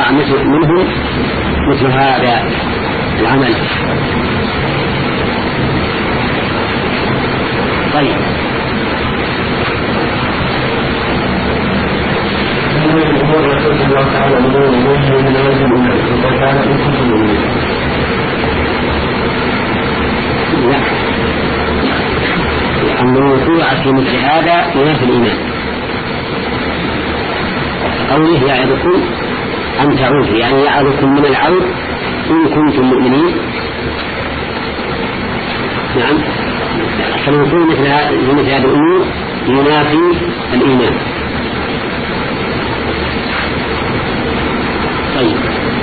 يقع منهم مثل هذا العمل. طيب الله تعالى لا، لأن الوقوع في مثل هذا ينافي الإيمان. قوله يعظكم أن تعودوا، يعني يعظكم من العود إن كنتم مؤمنين. نعم، فالوقوع مثل هذه الأمور ينافي الإيمان. طيب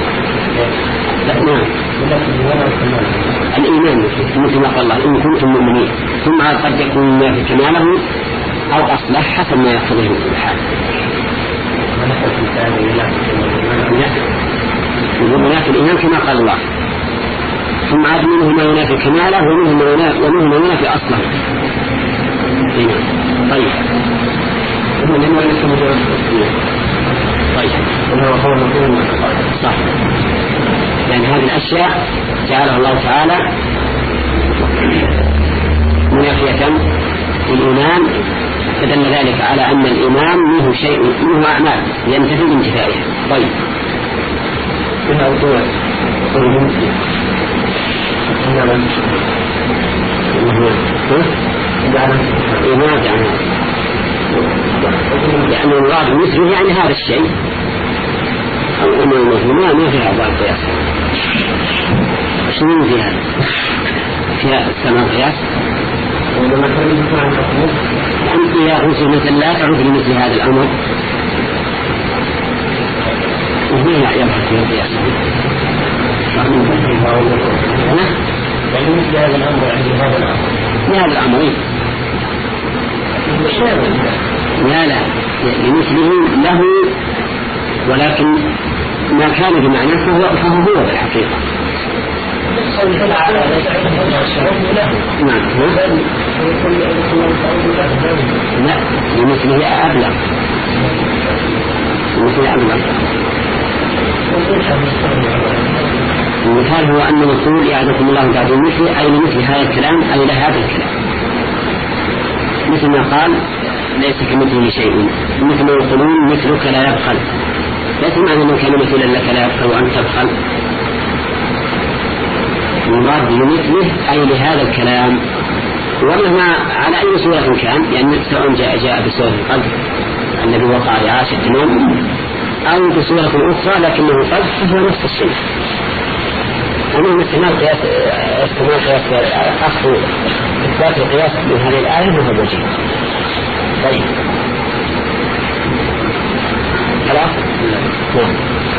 نعم، الإيمان مثل ما قال الله إن كنتم مؤمنين، ثم قد يكون ما في كماله أو أصلح حسب ما يقتضيه الحال. ينافي الإيمان كما قال الله، ثم عاد منه ما ينافي كماله ومنه ما ينافي أصله. طيب صح، لأن هذه الأشياء جعلها الله تعالى منافية للإيمان، فدل ذلك على أن الإيمان منه شيء، منه أعمال ينتفي بانتفائها. طيب إنها أوتوات يعني المراد مثله يعني هذا الشيء، أو أنه المسلمين ما فيها بعض قياس. شنو فيها السماء قياس؟ أنت يا رسول مثل لا تعرف لمثل هذا الأمر وهي يبحث فيها قياس. يعني مثل هذا الأمر يعني هذا الأمر هذا الأمر لا لمثله له، ولكن ما كان بمعنى فهو هو بالحقيقة. نعم لا لمثله أبلغ، لمثله أبلغ. المثال هو أن نقول يعظكم الله بعد مثل، أي لمثل هذا الكلام، أي لهذا الكلام، مثل ما قال ليس كمثله شيء، مثل ما يقولون مثلك لا يبخل، ليس معنى أنه كان مثلا لك لا يبخل وأن تبخل. المراد بمثله أي لهذا الكلام، ومهما على أي صورة كان، يعني سواء جاء بصورة القلب الذي وقع رعاش التمام، أو بصورة أخرى لكنه قلب، فهو نفس الشيء. ومن استعمال قياس أخذ إثبات القياس من هذه الآية وهو وجيه. طيب خلاص؟ نعم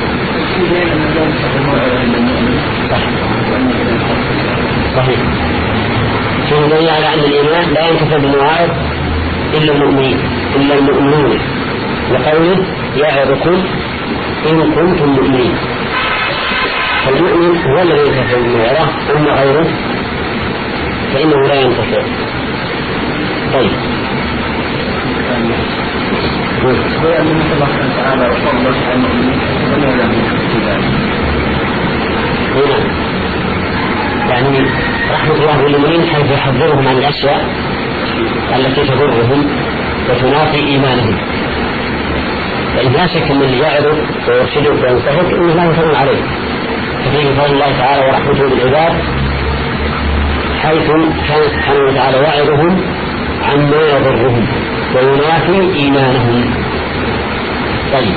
صحيح. فيه دليل على أن الإيمان لا ينتفع بالمواعظ إلا المؤمنون، وقوله يعظكم إن كنتم مؤمنين. فالمؤمن هو الذي ينتفع بالمواعظ، أما غيره فإنه لا ينتفع. طيب يعني رحمة الله بالمؤمنين حيث يحذرهم عن الأشياء التي تضرهم وتنافي إيمانهم، لأن لا شك من اللي يعرف ويرشدك وينصحك إنه لا يفعل عليه. ففيه فضل الله تعالى ورحمته بالعباد، حيث كان سبحانه وتعالى يعظهم عما يضرهم وينافي إيمانهم. طيب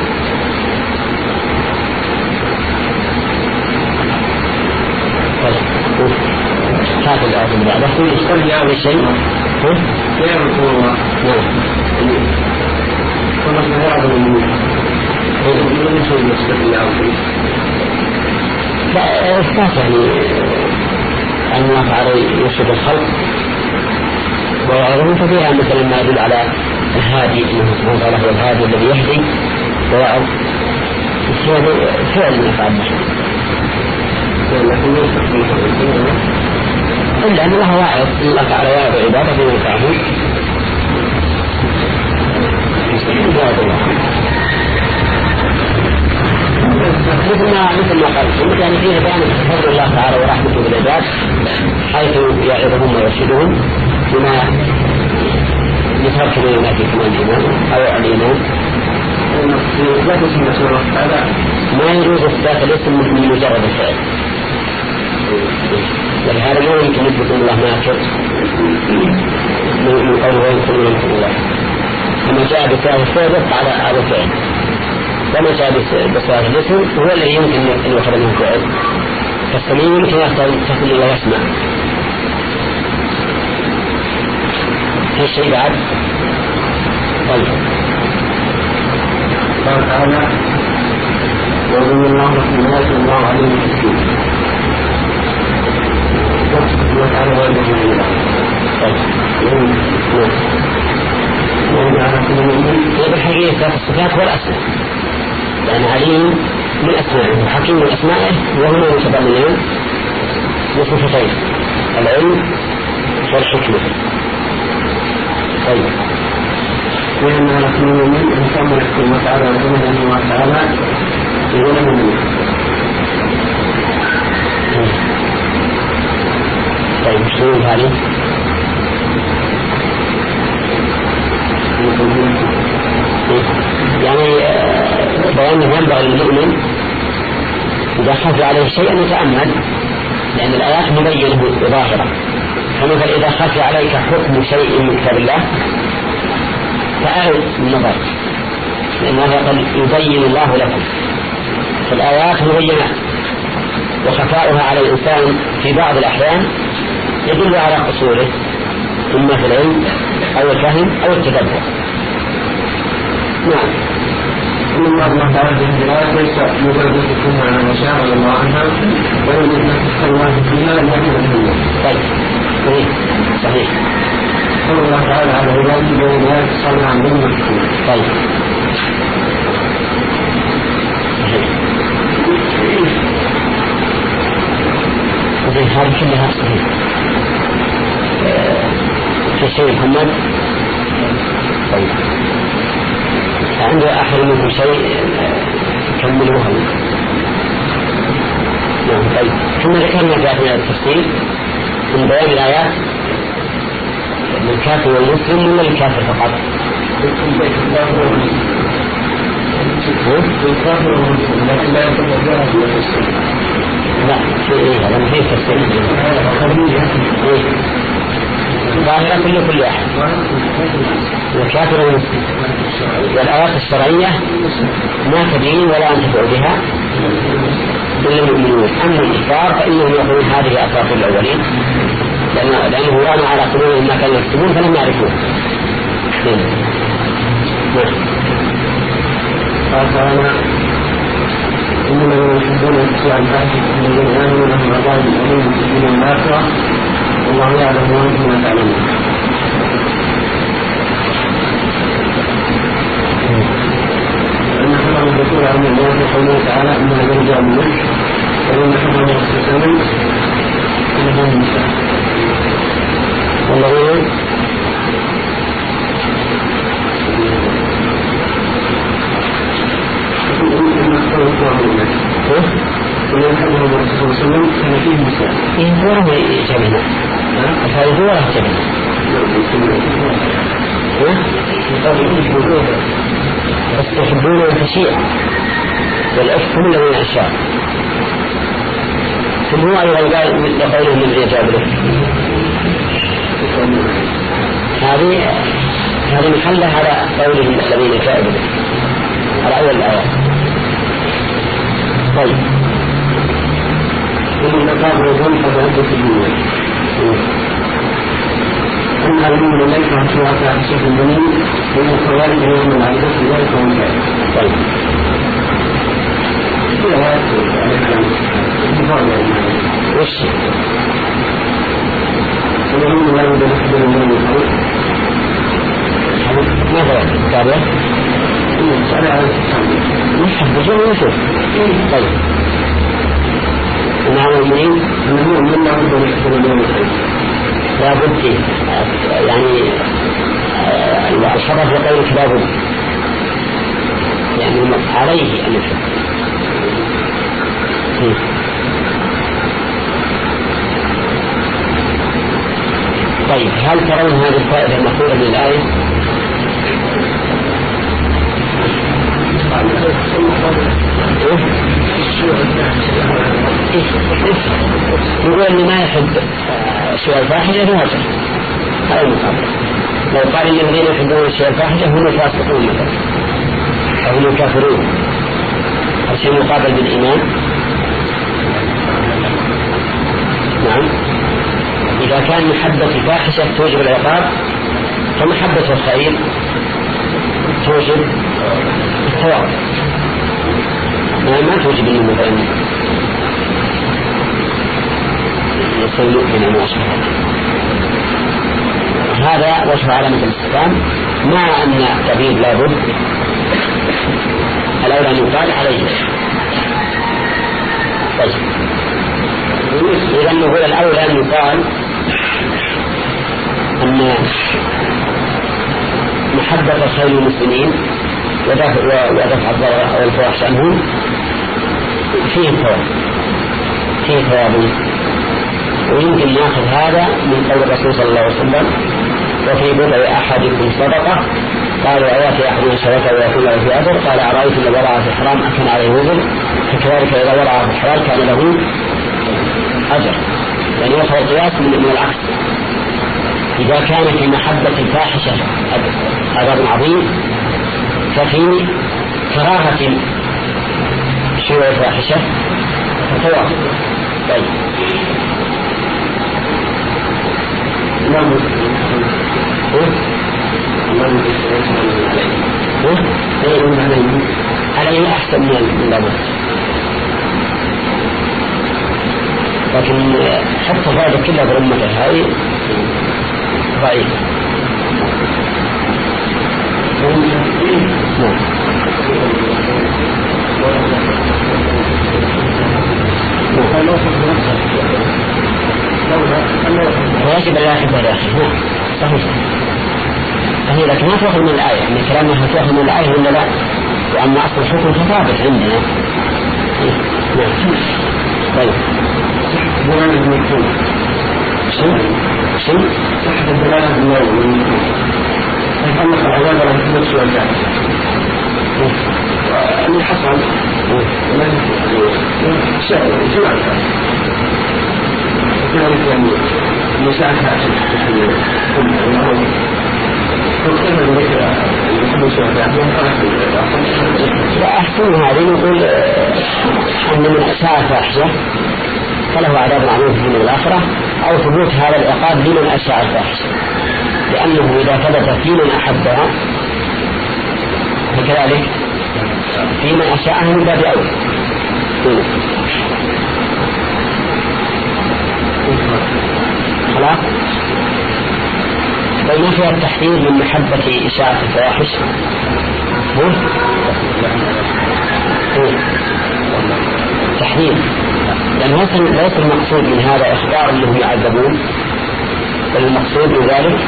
هذا الآية اللي بعدها يشتغل بهذا الشيء يعرف الله فما يعظم المؤمن من شيء يشتغل الله. لا إثبات يعني أن الله تعالى يرشد الخلق ويعظم، ففيها مثلا ما يدل على الهادي، انه سبحانه وتعالى هو الهادي الذي يهدي ويعظ. هذا فعل من افعال الا ان الله واعظ، الله تعالى يعظ عباده وينفعهم. مثل ما قال السنة يعني فيه بيان فضل الله تعالى ورحمته بالعباد حيث يعظهم ويرشدهم بما يترك ما ينافي كمان الإيمان أو الإيمان. ما يجوز إثبات الاسم من مجرد الفعل، ولهذا لا يمكن يثبت الله ماكر من قوله وينكر من الله. لما جاء بفعل الفعل على فعل، وما جاء بفعل الاسم هو الذي يمكن أن يخرج منه فعل، فالسميع يمكن تقول الله يسمع. في شيء بعد؟ طيب قال تعالى وَإِنَّ اللَّهَ رَحْمَةٌ اللَّهُ عَلِيمٌ حَكِيمٌ. وتعالى وَإِنَّهُ لَا هي بالحقيقة الصفات والأسماء، لأن عليم من أسمائه وحكيم من أسمائه، وهما متضمنان لصفتين العلم والحكمة. طيب وإنما نحن من إنسان يحكم وتعالى وإنه وتعالى يقول منه. طيب شنو هذه؟ يعني بيان ينبغي للمؤمن إذا خفي عليه شيء أن يتأمل، لأن الآيات مبينة ظاهرة. فمثلا إذا خفي عليك حكم شيء من كتاب الله فأعد النظر، لأن هذا قد يبين الله لكم، فالآيات مبينة، وخفاؤها على الإنسان في بعض الأحيان يدل على قصوره إما في العلم أو الفهم أو التدبر. نعم. إن الله تعالى في الجلال ليس مجرد حكم على ما شاء الله عنها، ويوجد نفس الله فيها لكن الدنيا. طيب صحيح. قال الله تعالى على عباده بأن يتصل عن دون الحكم. طيب هذه كلها صحيح. في شيء محمد؟ طيب عنده أحد منكم شيء كملوها. نعم. طيب ثم ذكرنا في أثناء التفصيل من بيان الآيات للكافر والمسلم ولا للكافر فقط؟ لا هذا ما فيه تفصيل. ظاهرة كل أحد والكافر والمسلم، والآيات الشرعية ما تبين ولا أنتفع بها إلا المؤمنون. أما الكفار فإنهم يقولون هذه أساطير الأولين، لأنه ران على قلوبهم ما كانوا يكتبون فلم يعرفوه. قال تعالى إنما يحبون الاتباع الفاحشة الذين آمنوا لهم عذاب أليم في الدنيا والآخرة والله يعلم وأنتم لا تعلمون. وإن حفظ الذكور عن الله في قوله تعالى إن الذين جاءوا من ملك وإن حفظ الرسول إنهم النساء والله ومن حبه الرسول صلى الله عليه وسلم كان فيه نساء. إيه دوره يجبنا. هذا دوره يجبنا. بس يحبون الفشيع والعفق من الأشياء. ثم هو أيضا قال لقوله من الإجابة له. هذه محلة على قوله الذين جاءوا به على أول الآيات. طيب ومن مقام الرجل فتعد في الدنيا أن الأمور ليس سوى كأشياء الدنيا ومن الخوارج يوم العيدة في ذلك ومكان. طيب كل هذا وش الأمور لا يوجد في الدنيا ماذا تابع؟ يحبون ويشوف. طيب إنها المؤمنين أنه من الله يقدر يحفظ اليوم الخير لا بد، يعني الشرف يقولك لا بد، يعني عليه أن يحفظ. طيب هل ترون هذه الفائدة المأخوذة من الآية؟ يقول اللي ما يحب شيء الفاحشة فهجر، هذا المقابل. لو قال ان الذين يحبون شيء الفاحشة هم الفاسقون مثلا أو هم الكافرون، الشيء مقابل بالإيمان. نعم، إذا كان محبة الفاحشة توجب العقاب فمحبة الخير توجب الثواب، ما توجب انه مثلا يصير من الموصف. هذا وجه علامة الاستفهام، مع ان التبييض لابد الاولى ان يقال عليه. طيب اذا نقول الاولى ان يقال ان محبة خير المسلمين ودفع الضرر او الفواحش عنهم فيه ثواب، ويمكن ناخذ هذا من قول الرسول صلى الله عليه وسلم: وفي بضع احدكم صدقه، قالوا اياتي احدنا صدقه ويكون له في اجر؟ قال ارايت ان وضعها في الحرام اكن عليه وزر؟ فكذلك اذا وضعها في الحلال كان له اجر. يعني ياخذ القياس من العكس. اذا كان في محبه الفاحشه عذاب عظيم ففي كراهه شيء الفاحشه ثواب. طيب عليه أحسن من اللبن، لكن حتى هذا كله برمته هاي ضعيف. ويجب أن لا يحب الآخر. صحيح، لكن ما تأخذ من الآية، يعني كلامها تأخذ من الآية ولا لا؟ وأما أصل الحكم فثابت عندنا. طيب شيء تحت الدلالة بالنوم يتعلق العذاب على النفس والجهل من حصل شيء جمع كذلك يعني مساعدة وأحسن هذه نقول أن من أساء الفاحشة فله عذاب عظيم في الدنيا والآخرة، أو ثبوت هذا العقاب لمن أساء الفاحشة، لأنه إذا ثبت في من أحبها فكذلك في من أساءها من باب أول. خلاص. بل ما فيها التحذير من محبة إشاعة الفواحش؟ تحذير، لأن ليس المقصود من هذا إخبار أنهم يعذبون، بل المقصود من ذلك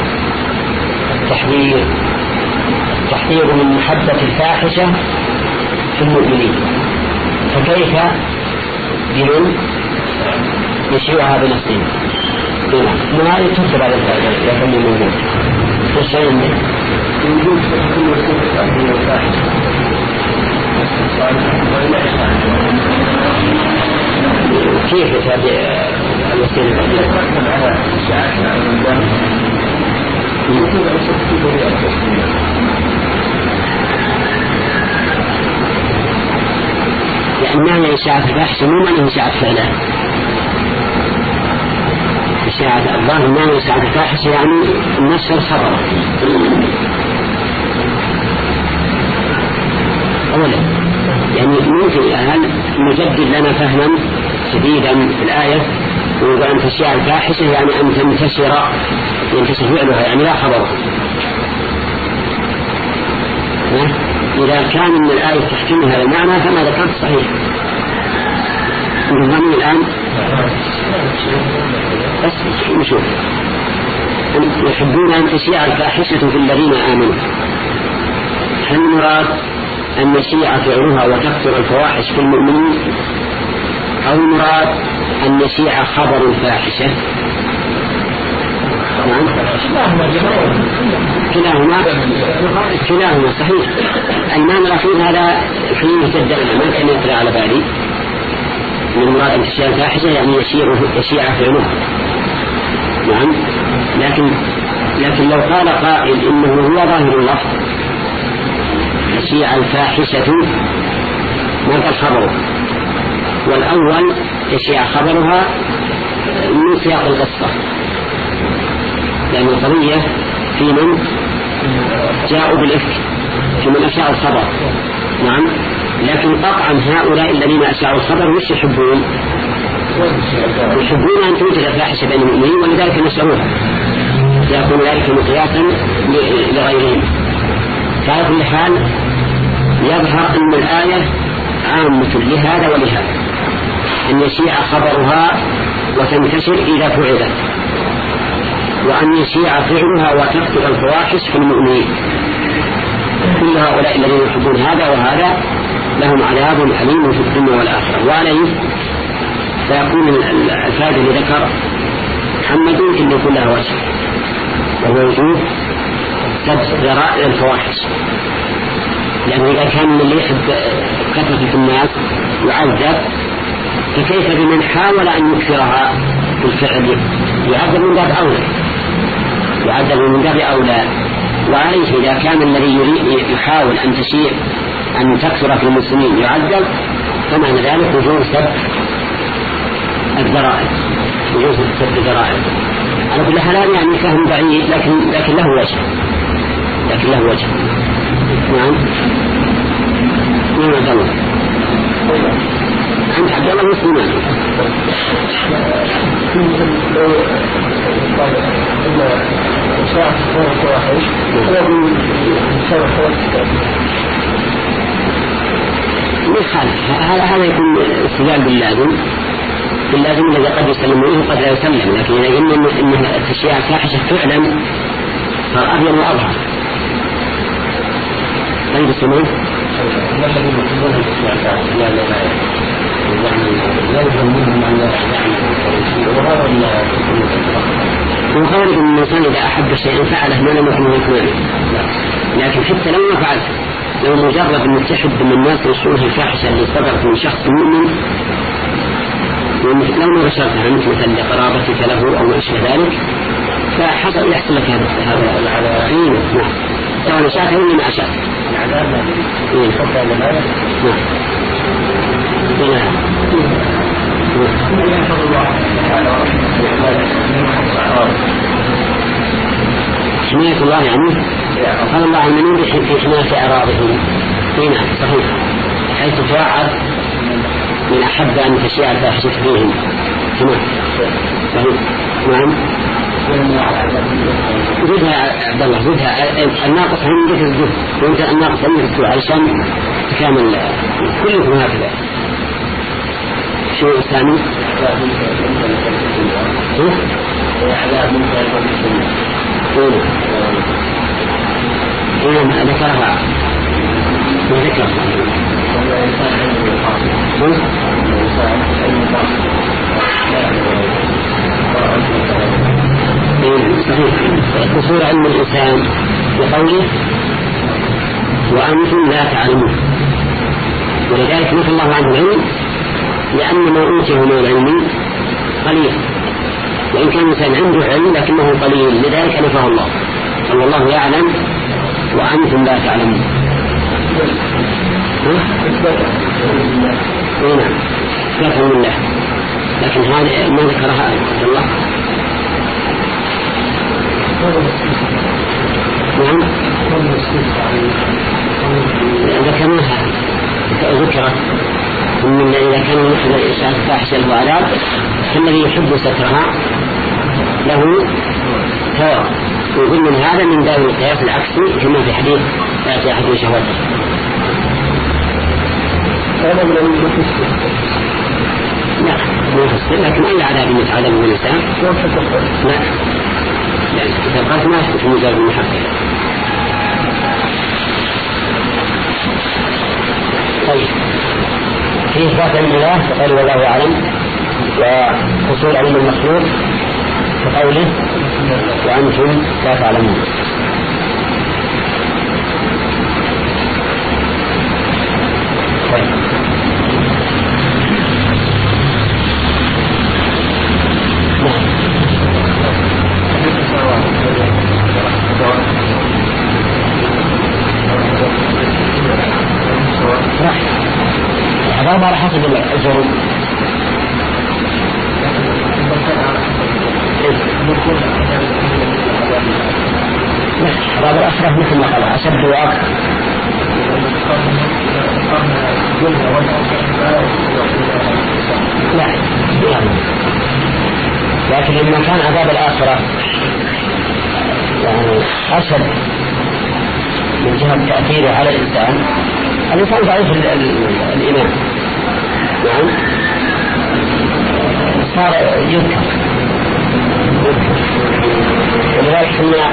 التحذير من محبة الفاحشة في المؤمنين. فكيف بمن يشيعها بنفسهم؟ من هذه تكتب على الفائدة لكن موجود في الشيء منه يوجد كل وسيلة تأثير الفاحشة. كيف يتابع الوسيلة؟ يترتب على إشاعتنا عن الله يوجد أسفل بريئة يعني ما هي إشاعة الفاحشة؟ مو من إشاعة فعلها. إشاعة الله ما هي إشاعة الفاحشة يعني النشر الخبر. أولا يعني ممكن هل نجدد لنا فهما جديدا في الآية ويقول أن تشيع الفاحشة يعني أن ينتشر فعلها يعني لا خبر. إذا كان من الآية تحكيم هذا المعنى فما ذكرت صحيح. نظامي الآن بس نشوف يحبون أن تشيع الفاحشة في الذين آمنوا. هل المراد أن نشيع فعلها وتكثر الفواحش في المؤمنين أو المراد أن يشيع خبر الفاحشة؟ كلاهما صحيح. الإمام الأخير هذا فيه جدا ما كان يطلع على بالي. من المراد أن تشيع الفاحشة يعني يشيع فعلها. نعم. لكن لو قال قائل إنه هو ظاهر اللفظ يشيع الفاحشة ما قال خبره، والأول يشيع خبرها من سياق القصة، لأن القضية في من جاءوا بالإفك، في من أشاعوا الخبر. نعم. لكن قطعا هؤلاء الذين أشاعوا الخبر مش يحبون أن توجد الفاحشة بين المؤمنين، ولذلك نشروها، يكون ذلك مقياسا لغيرهم. فعلى كل حال يظهر أن الآية عامة لهذا ولهذا، أن يشيع خبرها وتنتشر إذا فعلت، وأن يشيع فعلها وتكثر الفواحش في المؤمنين. كل هؤلاء الذين يحبون هذا وهذا لهم عذاب أليم في الدنيا والآخرة. وعليه فيكون الفائدة اللي ذكر محمد إن يكون لها وجه، وهو وجوب سد ذرائع الفواحش، لأنه إذا كان اللي يحب كثرة الناس يعذب، فكيف بمن حاول أن يكثرها بالفعل؟ يعذب من باب أولى. وعليه إذا كان الذي يحاول أن تكثر في المسلمين يعذب، فمعنى ذلك وجوب سد الذرائع. على كل حال يعني فهم بعيد، لكن له وجه. نعم. عبد الله أنت عبد الله مسلمان. هذا يكون استدلال باللازم الذي قد يسلم منه قد لا يسلم، لكن إذا قلنا إن الأشياء الفاحشة تعلم فالأبين وأظهر. طيب السمين وخارج من الإنسان إذا أحب شيئا فعله ما لم يكن يكونه، لكن حتى لو ما فعلت، لو مجرد أن تحب من الناس يشعره الفاحشة اللي صدرت من شخص مؤمن، لو ما بشرتها أنت مثل لقرابتك له أو ما أشبه ذلك، فحصل يحصل لك هذا العذاب. نعم. سواء شاء ولا ما شاء. العذاب يفضل لماذا؟ نعم. حماية الله يعني قال الله عن المؤمنين في حماية أعراضهم. نعم صحيح، حيث توعد من أحب أن تشيع الفاحشة فيهم. تمام صحيح. نعم. زدها عبد الله، زدها الناقص عندك الزهد، وانت الناقص عندك الزهد علشان تكامل كلكم هكذا. شو الثاني؟ ذكرها وذكرها صحيح. قصور علم الإنسان بقوله وأنتم لا تعلمون، ولذلك نفى الله عنه العلم، لأن ما أوتيه من العلم قليل، وإن كان الإنسان عنده علم لكنه قليل، لذلك نفاه الله. والله يعلم وأنتم لا تعلمون. نعم كافر بالله، لكن هذا ما ذكرها عبد الله. نعم ذكرناها، ذكرت من إذا كان يحب الإنسان فاحشة وعذاب، فالذي يحب سترها له ثواب. ويقول من هذا من باب القياس العكسي كما في حديث لا أحد شهوته. هذا من لا مفسر، لكن أي عذاب يتعذب من الإنسان لا، يعني إذا قالت ما في مجال المحبة. طيب في إثبات علم الله فقال والله أعلم، وحصول علم المخلوق كقوله وأنتم لا تعلمون. العذاب على حسب الجرم. عذاب الآخرة مثل ما قال أشد وأكثر. لا لكن لما كان عذاب الآخرة يعني أشد من جهة تأثيره على الإنسان ضعيف الإيمان نعم صار يذكر. ولذلك كنا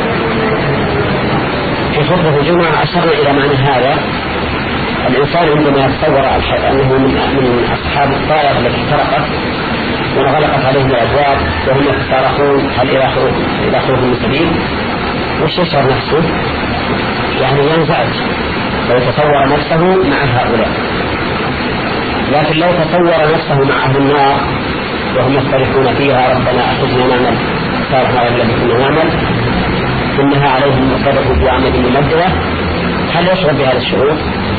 في خطبة الجمعة أشرنا إلى معنى هذا. الإنسان عندما يتصور أنه من أصحاب الطائرة التي احترقت وانغلقت عليهم الأبواب وهم يتصارخون هل إلى خروج من سبيل، وش يشعر نفسه؟ يعني ينزعج لو تصور نفسه مع هؤلاء. لكن لو تصور نفسه مع أهل النار وهم يصطرخون فيها ربنا أخذنا نعمل صالحا غير الذي كنا نعمل إنها عليهم مصرف في عمد ممددة، هل يشعر بهذا الشعور؟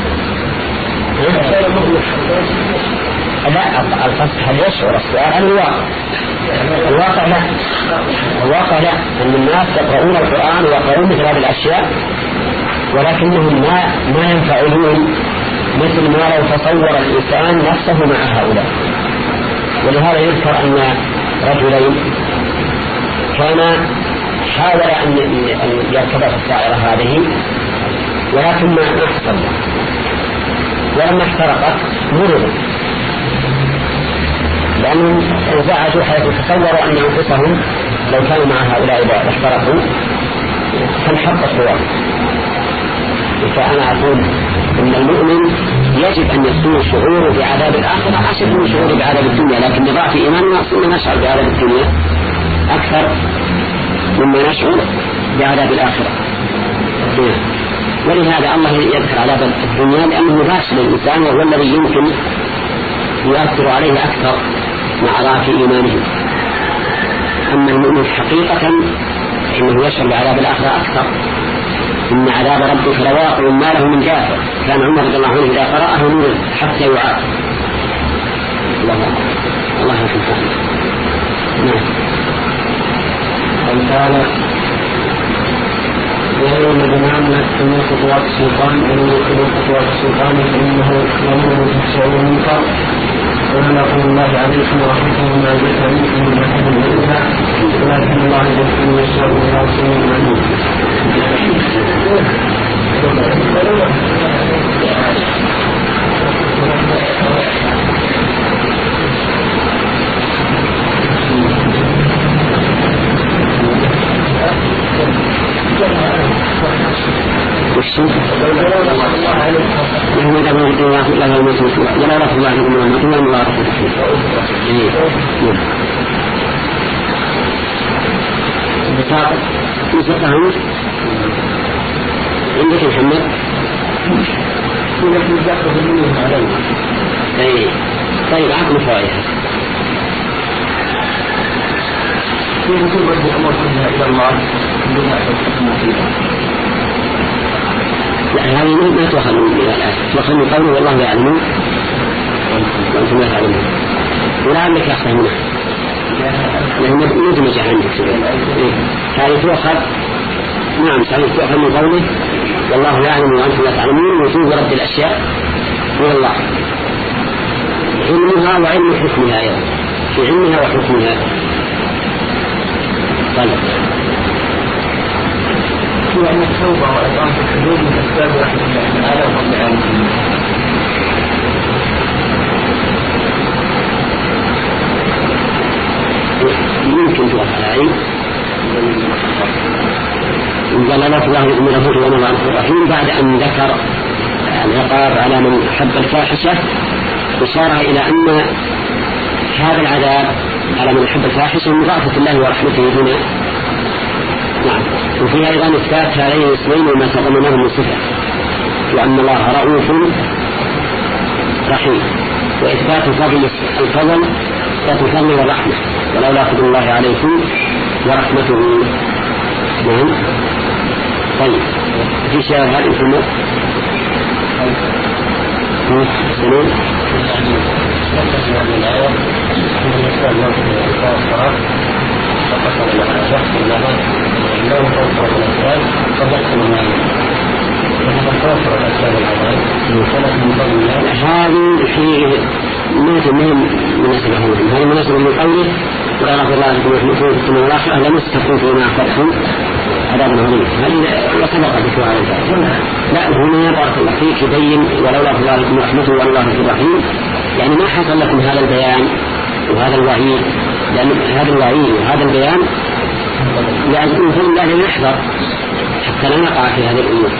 لا القصد هل يشعر، السؤال عن الواقع لا. الواقع لا، أن الناس يقرؤون القرآن ويقرؤون مثل هذه الأشياء ولكنهم ما ينفعلون مثل ما لو تصور الإنسان نفسه مع هؤلاء. ولهذا يذكر أن رجلين كان حاول أن يركب في الطائرة هذه ولكن ما حصل، ولما احترقت مرضوا لأنهم انزعجوا حيث تصوروا أن أنفسهم لو كانوا مع هؤلاء إذا احترقوا فانحط الصور. فأنا أقول إن المؤمن يجب أن يكون شعوره بعذاب الآخرة أشد من شعوره بعذاب الدنيا، لكن بضعف إيماننا أصلا نشعر بعذاب الدنيا أكثر مما نشعر بعذاب الآخرة. ولهذا الله يذكر عذاب الدنيا لأنه باش للإنسان وهو الذي يمكن يؤثر عليه أكثر مع ضعف إيمانه. أما المؤمن حقيقة إنه يشعر بعذاب الآخرة أكثر. إن عذاب ربك لواقع ما له من دافع. كان عمر رضي الله عنه إذا قرأه نور حتى يعاق. الله يحفظه. نعم. قال ويوم جمعنا من خطوات السلطان ومن خطوات السلطان فإنه يأمر بالفحشاء والمنكر ونقول الله عليكم ورحمته وما جئت منكم من أحد الإنسان ولكن الله يذكر ويشاء إلى رسول المعلوم. عندك محمد طيب عقل فائحة في رسول رب الأمر كلها إلى الله لا هذه ما تؤخذ من الآية، تؤخذ من قوله والله يعلمون وأنتم لا تعلمون ولعلك يفهمونه لأنه مدمج عندك هذه تؤخذ نعم صحيح تؤخذ من قوله والله يعلم وأنتم لا تعلمون وجوب رد الأشياء من الله علمها وعلم حكمها أيضا في علمها وحكمها. طيب هو أن التوبة وإقامة الحدود من أسباب رحمة الله تعالى وفضل العالمين. يمكن توقع العين وقال الله من رفوته ومن رفوته الرحيم بعد أن ذكر العقاب على من حب الفاحشة إشارة إلى أن هذا العذاب على من يحب الفاحشة من رأفة الله ورحمته هنا. نعم. وفيها أيضا إثبات هذين الاسمين وما تضمنه من صفة، وأن الله رؤوف رحيم، وإثبات الفضل والرحمة، ولولا فضل الله عليكم ورحمته. نعم. طيب في شيء هذا الإنسان سنين هذه في مناسبة هذه مناسبة من قوله ولا رضي الله عنكم ويحمدون في السنة والآخرة لم يستقوا فيما أخذتم عذاب عظيم. هذه وسبق ذكر على ذلك. لا هنا بارك الله فيك يبين ولولا رضي الله عنكم ورحمته والله الرحيم، يعني ما حصل لكم هذا البيان وهذا الوعيد، لأن هذا الوعيد وهذا البيان يعني إنسان الله يحذر حتى لا نقع في هذه الأمور.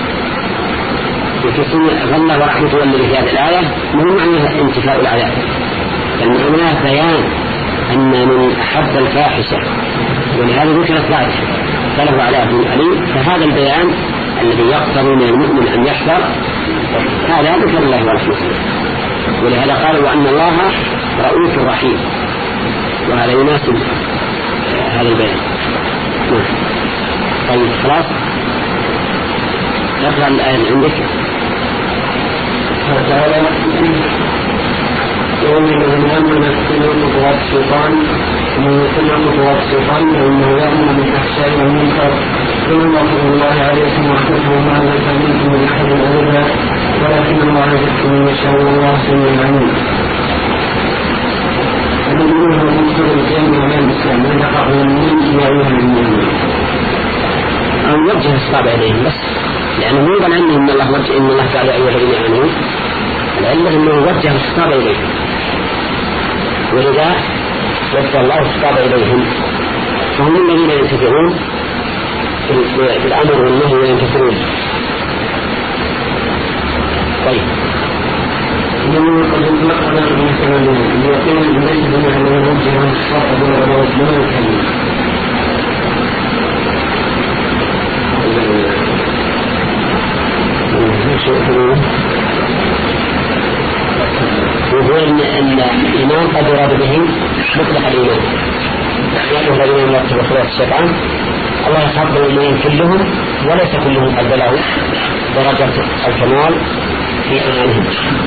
وفي الله ورحمته الذي في هذه الآية مهم معنى انتفاء العذاب، لأن هناك بيان أن من أحب الفاحشة ولهذا ذكرت بعد فله عذاب أليم، فهذا البيان الذي يقتضي من المؤمن أن يحذر هذا ذكر الله ورحمته، ولهذا قالوا أن الله رؤوف رحيم، وهذا يناسب هذا البيان. طيب خلاص نقرأ الآية عندك. فتعالى ومن أمن خطوات الشيطان ومن خطوات الشيطان فإنه يأمر بالفحشاء والمنكر ثم رحمة الله عليكم ورحمته ما ليس منكم من أحد أبدا ولكن الله يذكر من يشاء والله سميع عليم. المؤمنون هم كل الجن ومن الإسلام يقع من يعيها المؤمنين أو يوجه الصابع إليهم بس، لأنه مو ظن أن الله تعالى أيها الذين آمنوا، العلة أنه يوجه الصابع إليهم، ولذا وجه الله الصابع إليهم، فهم الذين ينتفعون في الأمر والنهي وينتصرون. طيب إنه قد يطلق على المسلمين ليقول ليس بنا أن يوجه الصابع والرجل الكريم. يقول أن الإيمان قد يراد به مطلق الإيمان، يأتوا الذين يرتبوا خلاص الشيطان الله يخاطب المؤمنين كلهم وليس كلهم قد بلغوا درجة الكمال في إيمانهم.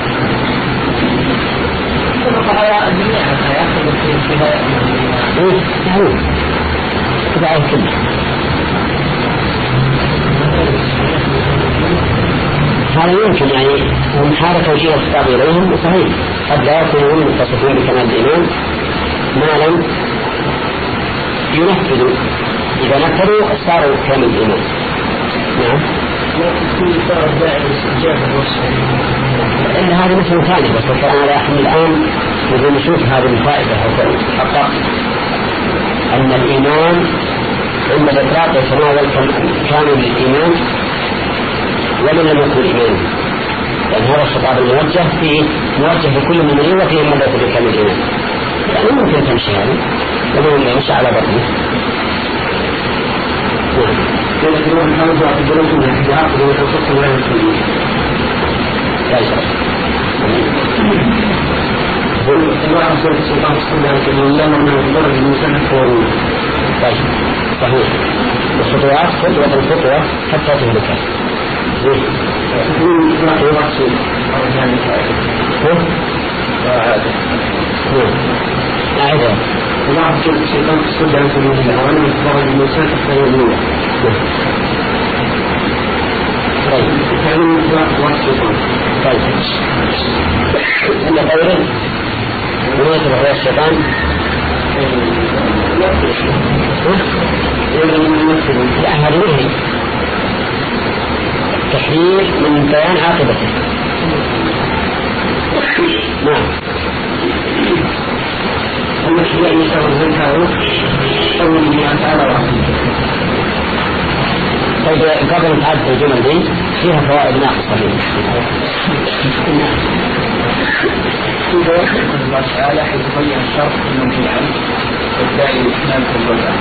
على الجميع يأخذ فيها تبع الكل. هذا يمكن يعني هم حال توجيه الخطاب إليهم صحيح، قد لا يكونون متصفين بكمال الإيمان ما لم ينفذوا، إذا نفذوا صاروا كامل الإيمان. نعم. لأن هذا مثل ثاني بس الكلام على أحد الآن نقول نشوف هذه الفائدة حقق أن الإيمان عند الإطلاق يتناول كامل الإيمان ومن لم يكن إيمان، لأن هذا الخطاب الموجه فيه موجه لكل المؤمنين وفيه من لا يكون كامل الإيمان، يعني ممكن تمشي هذه ومن يمشي على بطنه. ولكن الحمد يعتبرون من الاحتجاج ويتصف الله الكريم. الله سبحانه وتعالى صلى الله عليه وسلم يقول من سنة فورون. طيب صحيح. الخطوات خطوة حتى تهلكها. تكون إطلاق رأسي أرجان أعيدها. الله الشيطان تصد عن سبيل الله وأنه يتبرج الموسى تحت يومية. طيب تعلم إطلاق الشيطان. طيب عند قوله مناسب هو الشيطان لا هذا منهي تحذير من بيان عاقبته. نعم. المشروع يسوي الزكاة أول من تعالى. طيب قبل نتعدد الجمل دي فيها فوائد ناقصة في توفيق الله تعالى حيث بين الشرط المنهي عنه والداعي للإسلام في الوضع.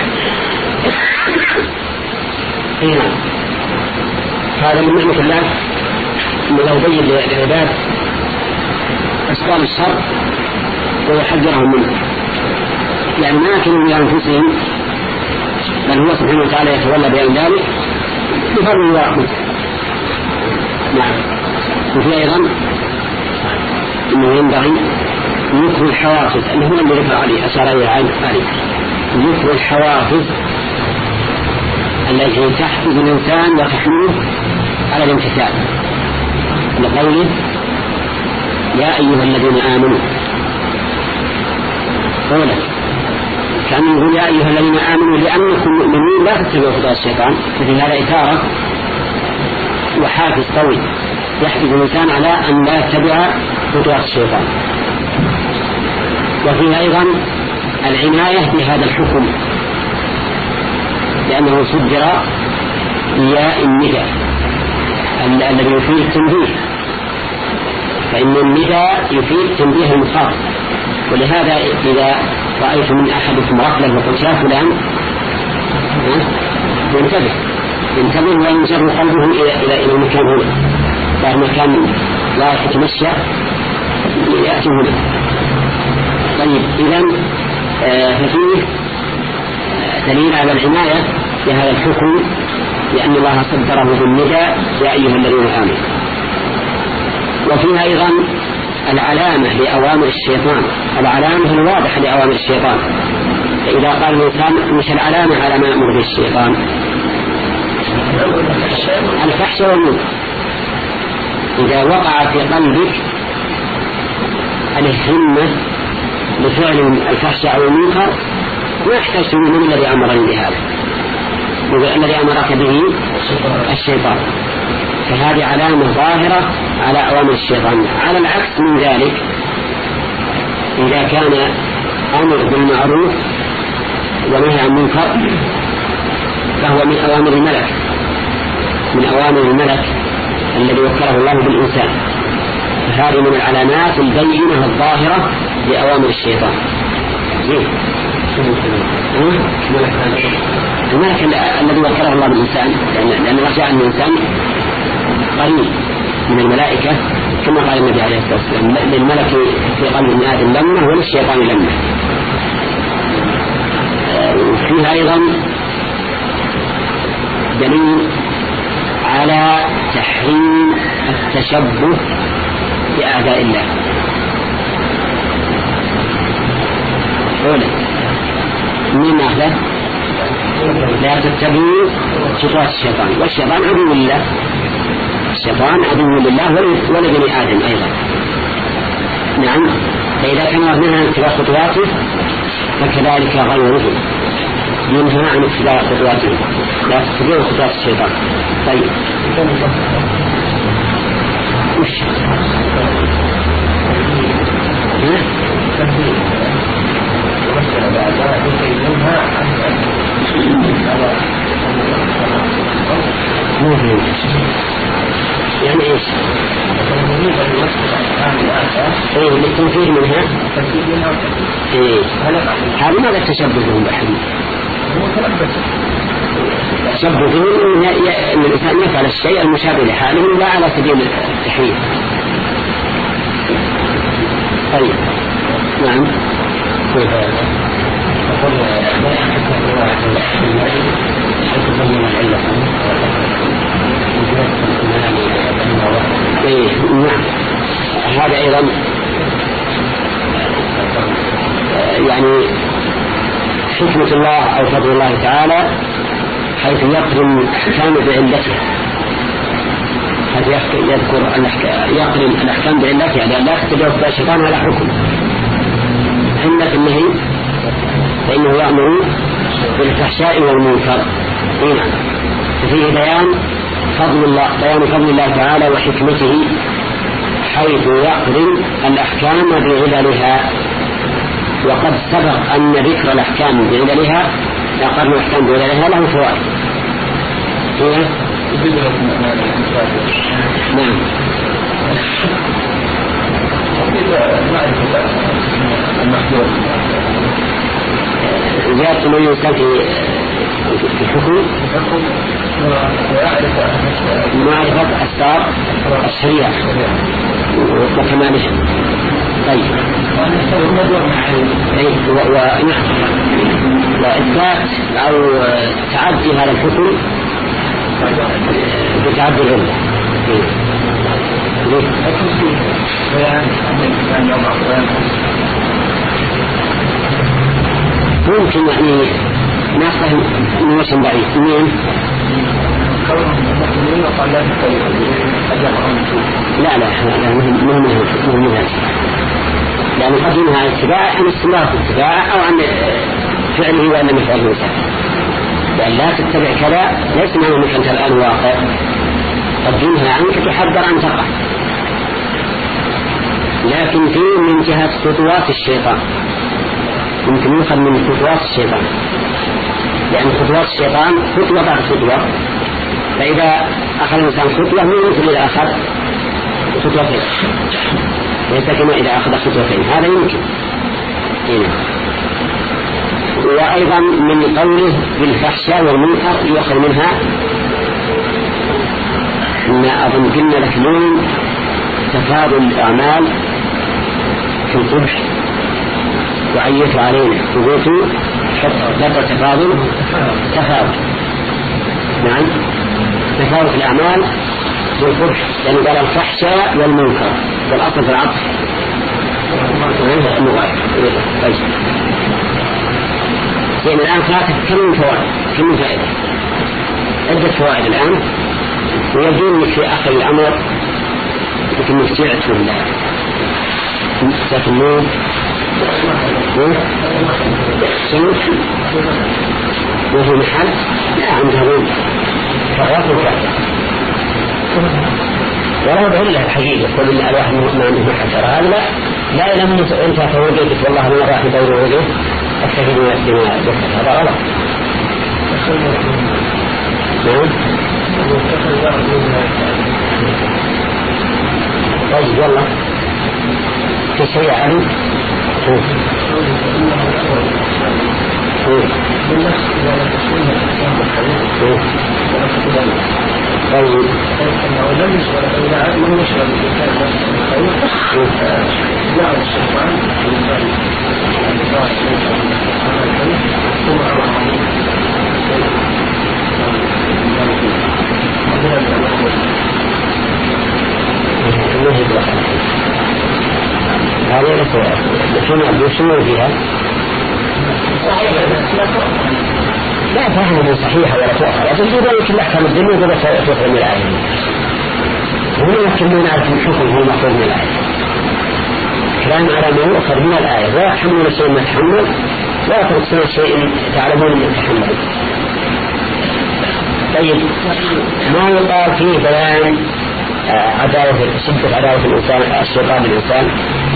هذا من نعمة الله أنه لو بين للعباد أسباب الشر ويحذرهم منه، يعني ما كانوا لأنفسهم بل هو سبحانه وتعالى يتولى بأن ذلك بفضل ورحمته. نعم. وفي أيضا أنه ينبغي ذكر الحوافز اللي هو الذي ذكر عليه أشار إليه عليه، ذكر الحوافز التي تحفز الإنسان وتحمله على الامتثال، لقوله يا أيها الذين آمنوا، قوله كان يقول يا أيها الذين آمنوا لأنكم مؤمنين لا تتبعوا خطوات الشيطان، ففي هذا إثارة وحافز قوي يحفز الإنسان على أن لا يتبع خطوات الشيطان. وفيه أيضا العناية بهذا الحكم لأنه صدر ياء النداء الذي يفيد التنبيه، فإن النداء يفيد تنبيه المخاطب، ولهذا إذا رأيت من أحدكم ركلا وقلت يا فلان ينتبه وينجر قلبه إلى المكان هنا، بعد مكان لا يتمشى يأتي هنا. طيب إذن ففيه دليل على العناية بهذا الحكم لأن الله صدره بالنداء يا أيها الذين آمنوا. وفيها أيضا العلامة لأوامر الشيطان، العلامة الواضحة لأوامر الشيطان. فإذا قال الإنسان مش العلامة على ما يأمر به الشيطان؟ الفحش والمنكر. إذا وقع في قلبك الهمة بفعل الفحش أو المنكر ما يحتاج تقول من الذي أمرني بهذا، الذي أمرك به الشيطان، فهذه علامة ظاهرة على أوامر الشيطان. على العكس من ذلك إذا كان أمر بالمعروف ونهي عن المنكر فهو من أوامر الملك، من أوامر الملك الذي وكله الله بالإنسان، فهذه من العلامات البينة الظاهرة لأوامر الشيطان. الملك الذي وكله الله بالإنسان، لأن رجاء الإنسان قريب من الملائكة كما قال النبي عليه الصلاة والسلام للملك في قلب ابن آدم لمة وللشيطان لمة. وفيها أيضا دليل على تحريم التشبه بأعداء الله. من هذا لا تتبعوا خطوات الشيطان، والشيطان عدو لله، الشيطان عدو لله ولبني آدم أيضا. نعم. فإذا كان منها عن اتباع خطواته فكذلك غيره ينهى عن اتباع خطواته، لا تتبعوا خطوات الشيطان. طيب وش يعني ايش؟ ايه للتنفيذ منها. ايه هذا ماذا التشبه بهم بحديث؟ تشبه بهم ان الانسان يفعل الشيء المشابه لحاله لا على سبيل التحريف. طيب نعم. نعم. هذا أيضا يعني حكمة الله أو فضل الله تعالى حيث يقرن الأحكام بعلتها، حيث يقرن الأحكام بعلتها لا تتجاوز الشيطان على حكم علة النهي، فإنه يأمر بالفحشاء والمنكر. نعم. فيه بيان فضل الله تعالى وحكمته حيث يقرن الأحكام بعللها، وقد سبق أن ذكر الأحكام بعللها يقرن الأحكام بعللها له فوائد. نعم. المخلوق زيادة من يمكن في الحكم معرفة أسباب الشريعة وكمالها. طيب وإثبات أو تعدي هذا الحكم بتعدي العلة ممكن يعني ناخذ من وجه بعيد لا مهم هذا لأن قد ينهى عن اتباع عن استمرار اتباع أو عن فعله وأن مفعله سهل لأن لا تتبع كذا ليس معنى أنك أنت الآن واقع قد ينهى عنك تحذر أن تقع لكن فيه من جهة خطوات الشيطان يمكن يؤخذ من خطوات الشيطان لأن خطوات الشيطان خطوة بعد خطوة فإذا أخذ الإنسان خطوة من يمكن إذا أخذ خطوتين ليس كما إذا أخذ خطوتين هذا يمكن هنا. وأيضا من قوله بالفحشاء والمنكر يؤخذ منها ما أظن قلنا لك من تفاضل الأعمال في القبح وعيت علينا وقلت لفظ تفاضل نعم تفاوت الأعمال في القبح لأنه قال الفحشاء والمنكر والأصل في العطف طيب يعني الآن فاتت كم من فائدة عدة فوائد الآن ويجب في آخر الأمر لكن نفتعت بالله نفتعت النور وفي محل لا عندهم فغاصل ولا بعلة الحقيقة كل إن الواحد ما عنده محل هذا لا لم أنت فوجدت والله من راح يدور وجهه أكتفي بما ذكرت هذا غلط طيب يلا في شيء علم طيب هذه الأسئلة لكن شنو فيها لا فهم صحيحة ولا توقع لكن في ذلك الأحكام الدنيا ولا توقع من الآية هنا يمكن نعرف الحكم هو مأخوذ من الآية كلام على ما يؤخذ من الآية لا يحملون شيء ما تحمل لا تنسون شيء تعلمون من تحمل. طيب ما يقال فيه بيان شدة عداوة الإنسان الشيطان بالإنسان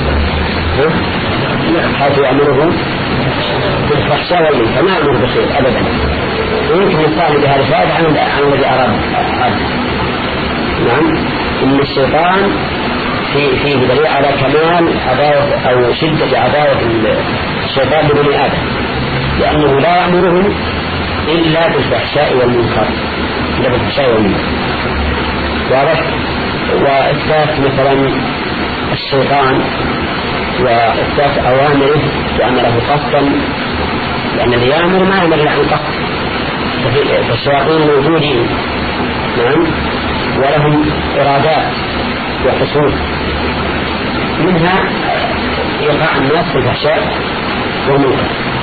حيث يأمره بالفحشاء والمنكر ما يأمر بخير أبدا ويمكن يقال بهذا الفائدة عن الذي أراد نعم إن الشيطان فيه دليل على كمال عداوة أو شدة عداوة الشيطان ببني آدم لأنه لا يأمرهم إلا بالفحشاء والمنكر واضح. وإثبات مثلا الشيطان وإثبات أوامره وأمره قصدا لأن اللي يأمر ما يأمر عن قصد فالشياطين موجودين نعم ولهم إرادات وحصول منها يقع الناس في الفحشاء والمنكر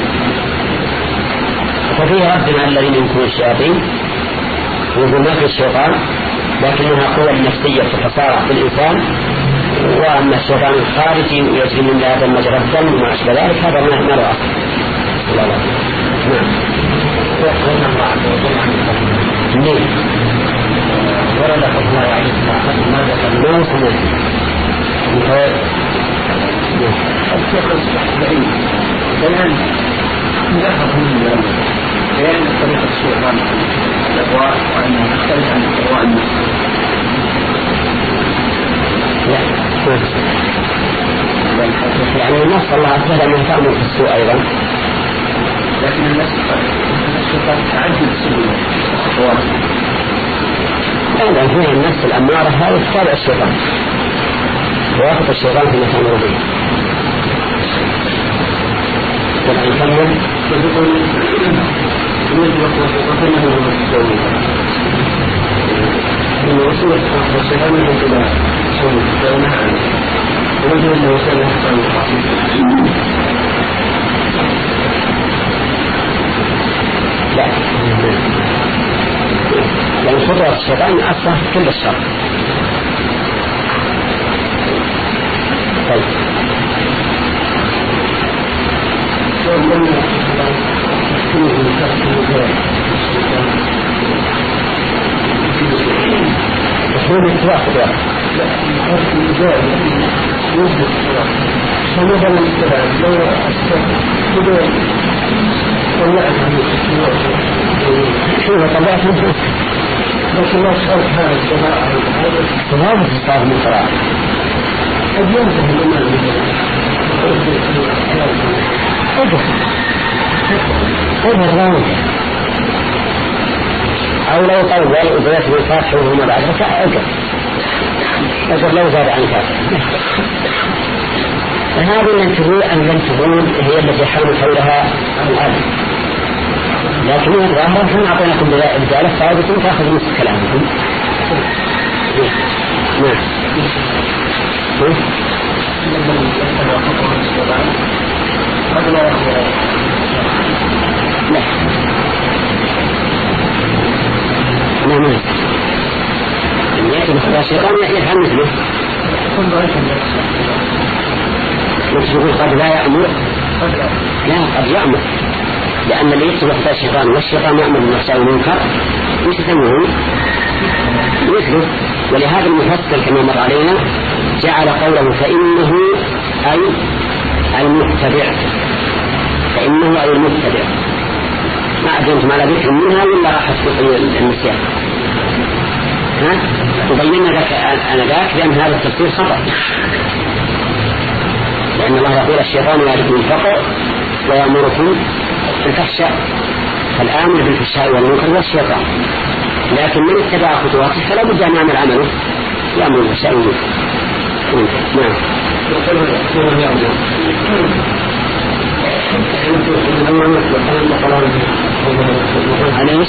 ففيه رد على الذين يمكنون الشياطين ويقول ما في الشيطان لكنها قوة نفسية تتصارع في الإنسان وأما الشيطان الخارجي يجري من هذا المجرى الدم وما أشبه ذلك هذا ما له أصل. نعم ورد الله عليه ماذا كان بيان طريقة الشيطان الأبواء وأنه يختلف عن الأبواء النفس. يعني النص الله عز وجل أنه تأمر في السوء أيضا، لكن النص قد تعجل السوء هذا فيه النفس الأمارة هذا تتابع الشيطان ويأخذ الشيطان في مكان ربيه. طبعا نكمل من وصول الشيطان من ابتداء ونهى عنه ونجد أنه وصل الشيطان لا، لأن خطوة الشيطان أصلا كل الشر. طيب تحويل الاتفاق لا فمثلا لو أستطيع شو طبعا لكن لا تشارك هذا الجماعة تضابط الصلاة من قراءة قد ينتهي الإمام أو لو طول وزيت بالفاتح وهما بعد ركع أجر لو زاد عن كافر. فهذه لن تقول هي التي حول حولها الأرض، لكن الظاهرة هم أعطيناكم بذلك فائدة تأخذ نصف كلامكم. نعم نعم يأتي بخطأ الشيطان يفعل مثله. وتقول قد لا يأمر، لا قد يأمر، لأن اللي يكتب خطأ الشيطان والشيطان يأمر بالفحشاء والمنكر مش يسمونه مثله. ولهذا المفسر كما مر علينا جعل قوله فإنه أي المتبع، فإنه أي المتبع. ما أدريتم على ذكر منها ولا راح تقول النسيان؟ تبين لك أنا ذاك لأن هذا التفسير خطأ، لأن الله يقول الشيطان يأتيكم الفقر ويأمركم بالفحشاء، فالآمر بالفحشاء والمنكر هو الشيطان، لكن من اتبع خطواته فلا بد أن يعمل عمله يأمر بالفحشاء والمنكر. نعم على ايش؟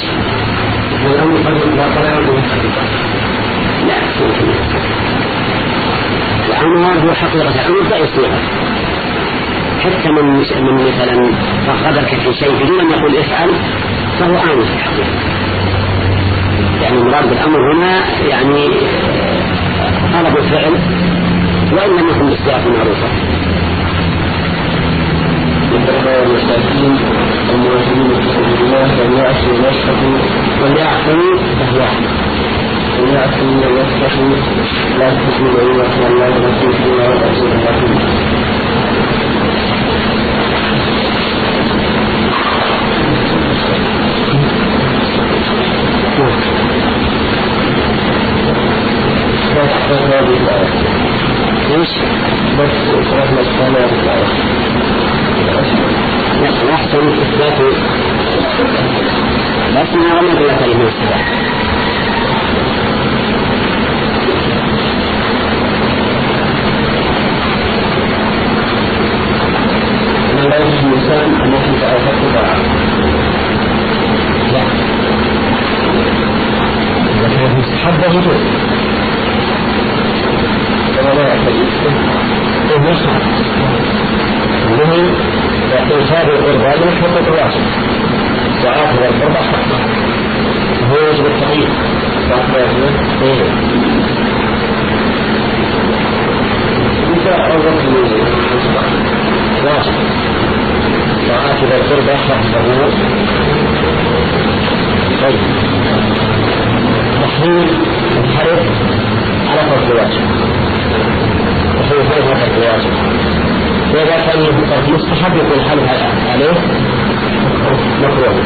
لا الأمر هو حقيقة الأمر لا يصيغه، حتى من مثلا رغبك في شيء بدون أن يقول افعل فهو آمر في الحقيقة، يعني المراد بالأمر هنا يعني طلب الفعل وإن لم يكن بالصيغة المعروفة. والمساكين والمواجهين في سبيل الله وليعفوا ويصفحوا ويصفحوا لا تحسنوا إلا الله ورسوله ورسول الله. أحسن إثبات بس ما غمض إلى كلمة السبع. من لا يجب الإنسان أن يكون تعرفت بضاعة لا لكن مستحب وجود ولا يحتاج المصنع ومن إنسان القربى من حقوق الواجب وآخذ القربى حقه هو يجب التقييد واجب وآخذ القربى حقه. طيب تحريم الحرف على فرض الواجب وهو فرض الواجب، وإذا كان يفكر مستحب يكون الحلف عليه مكروه.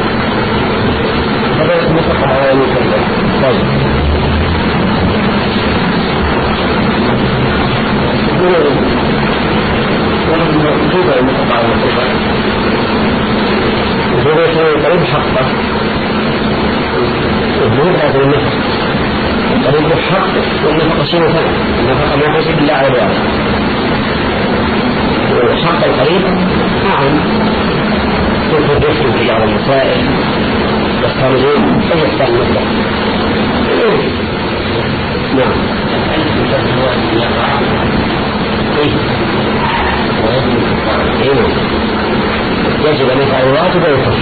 هذا مستحب على المكروه. طيب كيف المقطع المقطع الزوجة قريب حقه الزوج هذا النفق قريب حق والنفق شيء ثاني النفق ما يجب إلا على الوارث وحق القريب نعم يمكن يفهم في بعض المسائل والخارجين فيحتاج المطلق نعم يجب أن يفعل الواجب ويفعل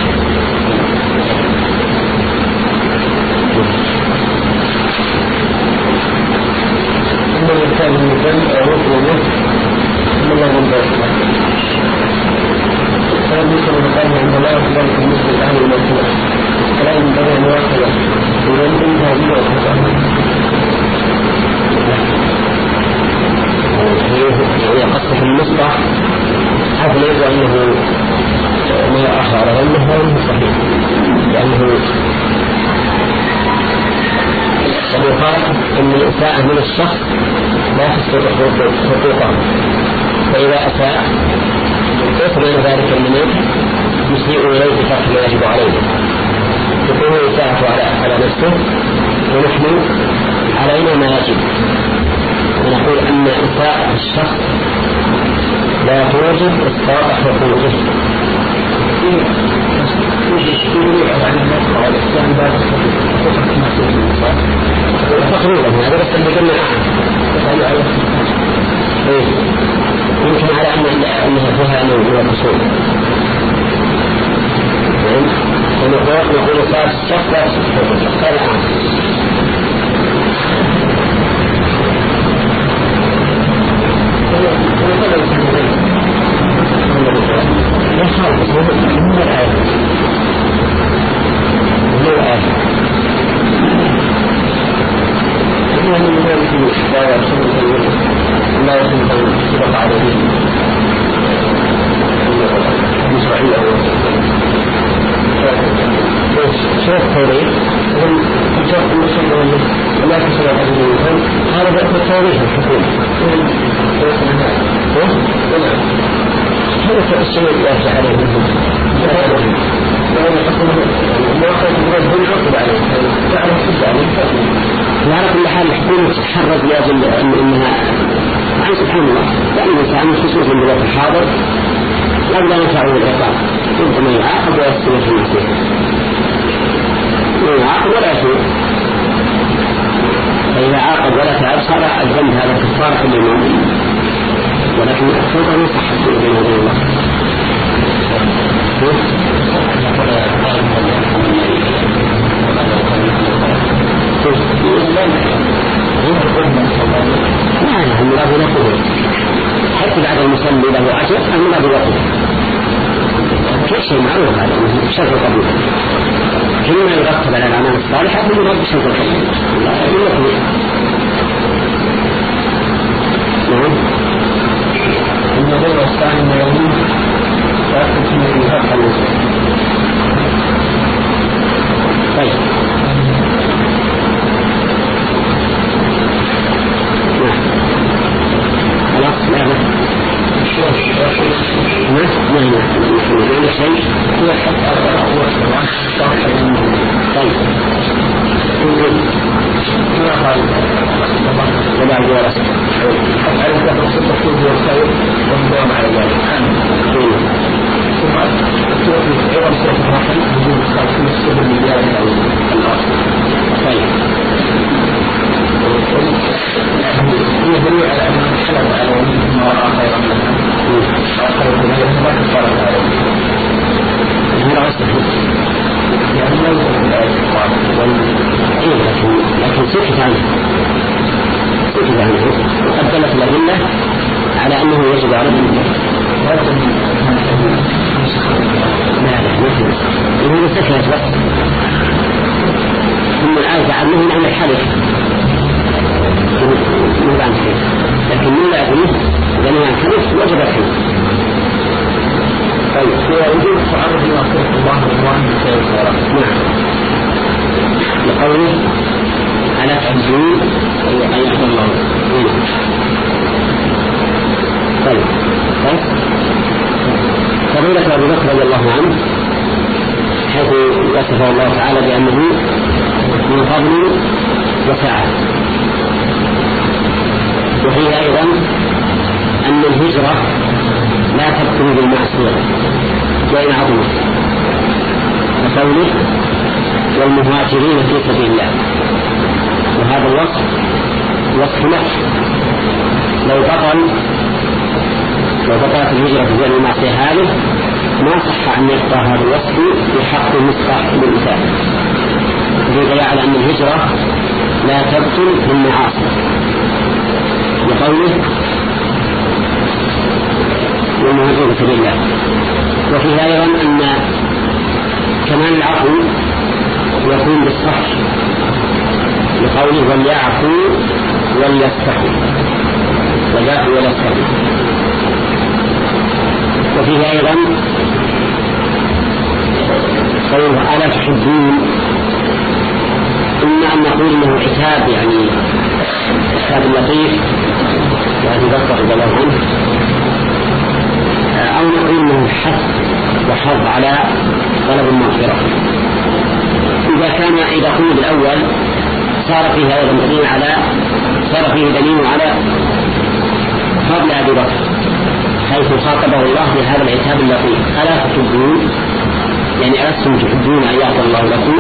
إن الإنسان من الذنب أو ركن ثم الله من ذلك فلم يكن المقام عند الله وكذلك المسلم الآن والمسلم فلا ينبغي أن يواصل إذا أنت هذه يعني قصة المصباح هذا لا يدعو أنه ما أخر ظنه وأنه صحيح لأنه يقال أن الإساءة من الشخص لا تسقط حقوقه فإذا أساء يقبل ذلك المنين يسيء إليه بترك ما يجب عليه تكون الإساءة على نفسه ونحن علينا ما يجب ونقول أن إساءة الشخص لا توجب إسقاط حقوقه تقريبا هذا بس اللي قلنا يمكن على أنها فيها نوع من القصور نقول إساءة الشخص لا تسقط وعلى كل حال الحكومة تتحرز لأجل أنها عن سبحان الله لأن الإنسان خصوصا بالوقت الحاضر قبل أن يفعل العقاب ربما يعاقب ويستمر في المسيح يعاقب ولا يسوء فإذا عاقب ولا تعب صار الذنب هذا كفارة للمؤمن ولكن الحقوق ما صح السوء بين يدي الله لا المراد نقول حتى بعد المصلي له أجر المراد نقول كل شيء معروف هذا بشرط القبول كلما يرتب على الأعمال الصالحة المراد بشرط القبول لا يقول نعم الموضوع الثاني ما يقول فأخذ من الحق المسلم طيب لكن سكت عنه قدمت الأدلة على أنه يجب عليه إنه سكت بس ثم الآن تعلمهم عن الحدث لكن من لا يقول جميع الحدث وجب الحدث طيب هو وجود تعرض لأخير الله رضوان نعم لقوله على تعجيل أن يحضر الله طيب فضيلة أبي بكر رضي الله عنه حيث وصفه الله تعالى بأنه من فضل وسعة. وفيه أيضا أن الهجرة لا تبطل بالمعصية وإن عظمت، وقوله والمهاجرين في سبيل الله، وهذا الوصف وصف نفس. لو بطلت الهجرة في فعل المعصية هذه ما صح أن يبقى هذا الوصف بحق المصطلح بالمثال، بدليل على أن الهجرة لا تبطل بالمعاصي. وقوله والمهاجرين في سبيل الله. وفيه أيضا أن كمال العفو يكون بالصفح، لقوله وليعفوا وليصفحوا، ويعفوا وليصفحوا. وفيه أيضا قوله ألا تحبون، إما أن نقول إنه عتاب، يعني عتاب لطيف وأبي بكر رضي الله عنه، أو نقول إنه حث وحظ على طلب المغفرة. إذا قلنا بالأول صار فيه أيضا دليل على فضل أبي بكر، حيث خاطبه الله بهذا العتاب اللطيف ألا تحبون، يعني ألستم تحبون أن يغفر الله لكم.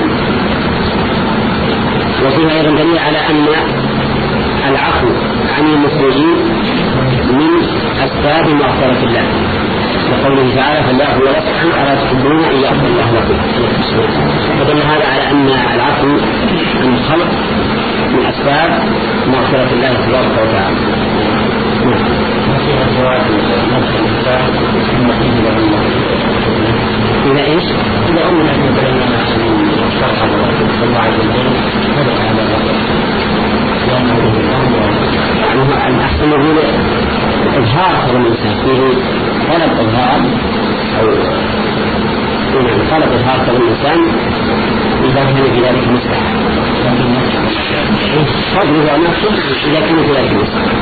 وفيها أيضا دليل على أن العفو عن المسلمين من أسباب مغفرة الله، وقوله تعالى فالله ويصفحوا ألا تحبون أن يغفر الله لكم. فدل هذا على أن العفو عن الخلق من أسباب مغفرة الله تبارك وتعالى. إذا إيش؟ إذا أمنا أن بيننا شرح الله عز وجل هذا يعني الأحسن يقول إظهار هذا الإنسان فيه طلب إظهار أو طلب إظهار هذا الإنسان إذا كان في ذلك مستحق، لكن فضله نفسه إذا كان في ذلك مستحق.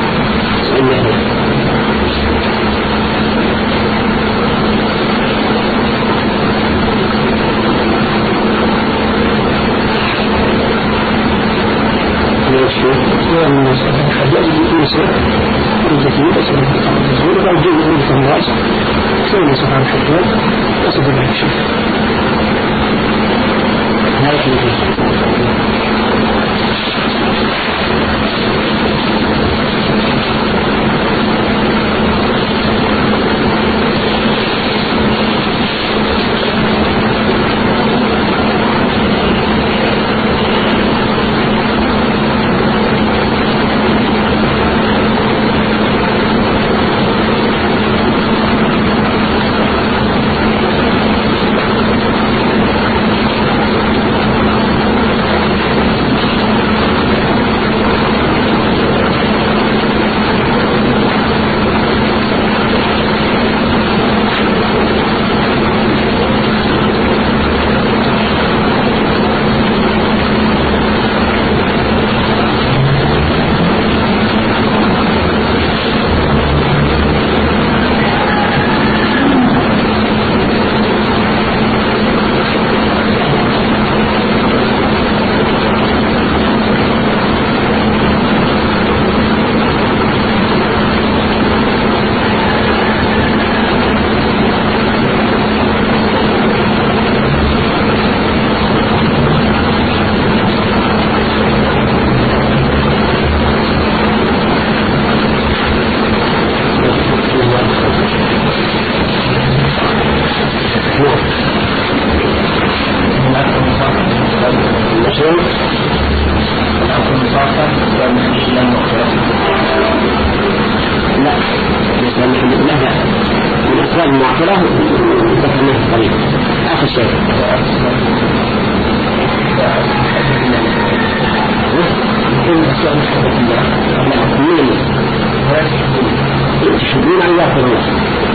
تحبون أن يغفر الله،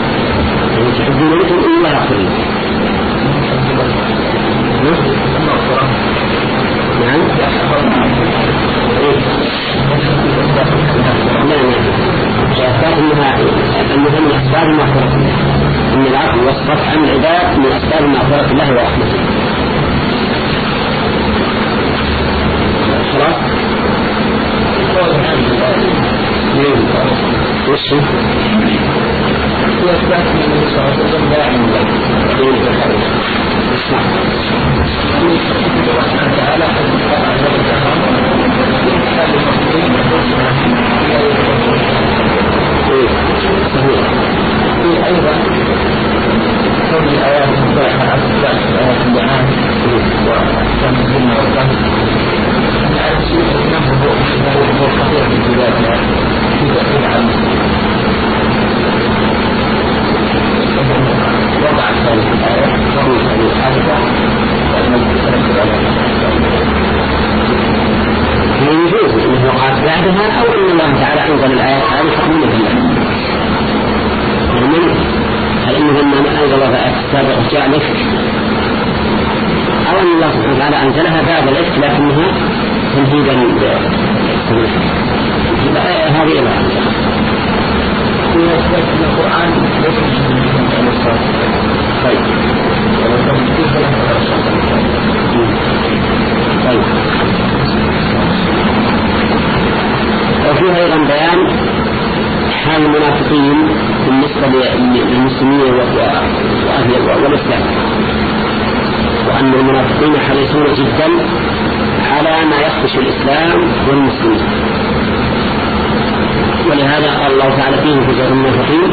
تحبون لكم إلا يغفر الله. نعم لا العباد أنها من أسباب مغفرة الله، إن العفو والصفح عن العباد من أسباب مغفرة الله ورحمته. خلاص؟ وش وأثبت من النبي صلى الله عليه وسلم لا علم له اسمع الله تعالى صحيح. في أيضا كل الآيات الصالحة أصبحت آيات اللعان وأحكام السنة والقهر على الشيء أنه هو خطير في بلادنا في تأثير عنه وضع هذه الآيات وضع الحادثة من يجوز أنه وقعت بعدها، أو أن الله تعالى أنزل الآيات هذه تأمين بالله. هل إنه لما أنزل الآيات السابقة جاء الإفك، أو أن الله سبحانه وتعالى أنزلها بعد الإفك لكنها تنهيدا هذه الآية. ويثبت أن القرآن ليس من الصلاة. طيب طيب. وفيها أيضا بيان حال المنافقين بالنسبة للمسلمين وأهل والإسلام، وأن المنافقين حريصون جدا على ما يخدش الإسلام والمسلمين، ولهذا قال الله تعالى فيهم في سورة المنافقين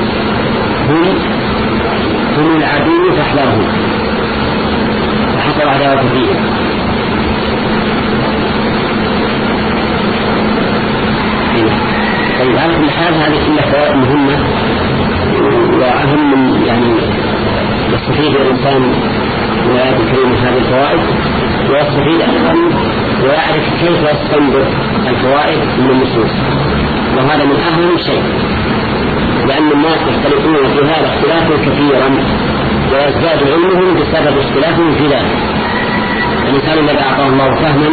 هم العدو فاحذرهم وحصل عداوة فيهم. طيب على كل حال هذه كلها فوائد مهمة، وأهم من يعني يستفيد الإنسان من الآيات الكريمة هذه الفوائد، ويستفيد أيضا ويعرف كيف يستنبط الفوائد من النصوص، وهذا من أهم شيء، لأن الناس يختلفون في هذا اختلافا كثيرا ويزداد علمهم بسبب اختلافهم في ذلك. الإنسان الذي أعطاه الله فهما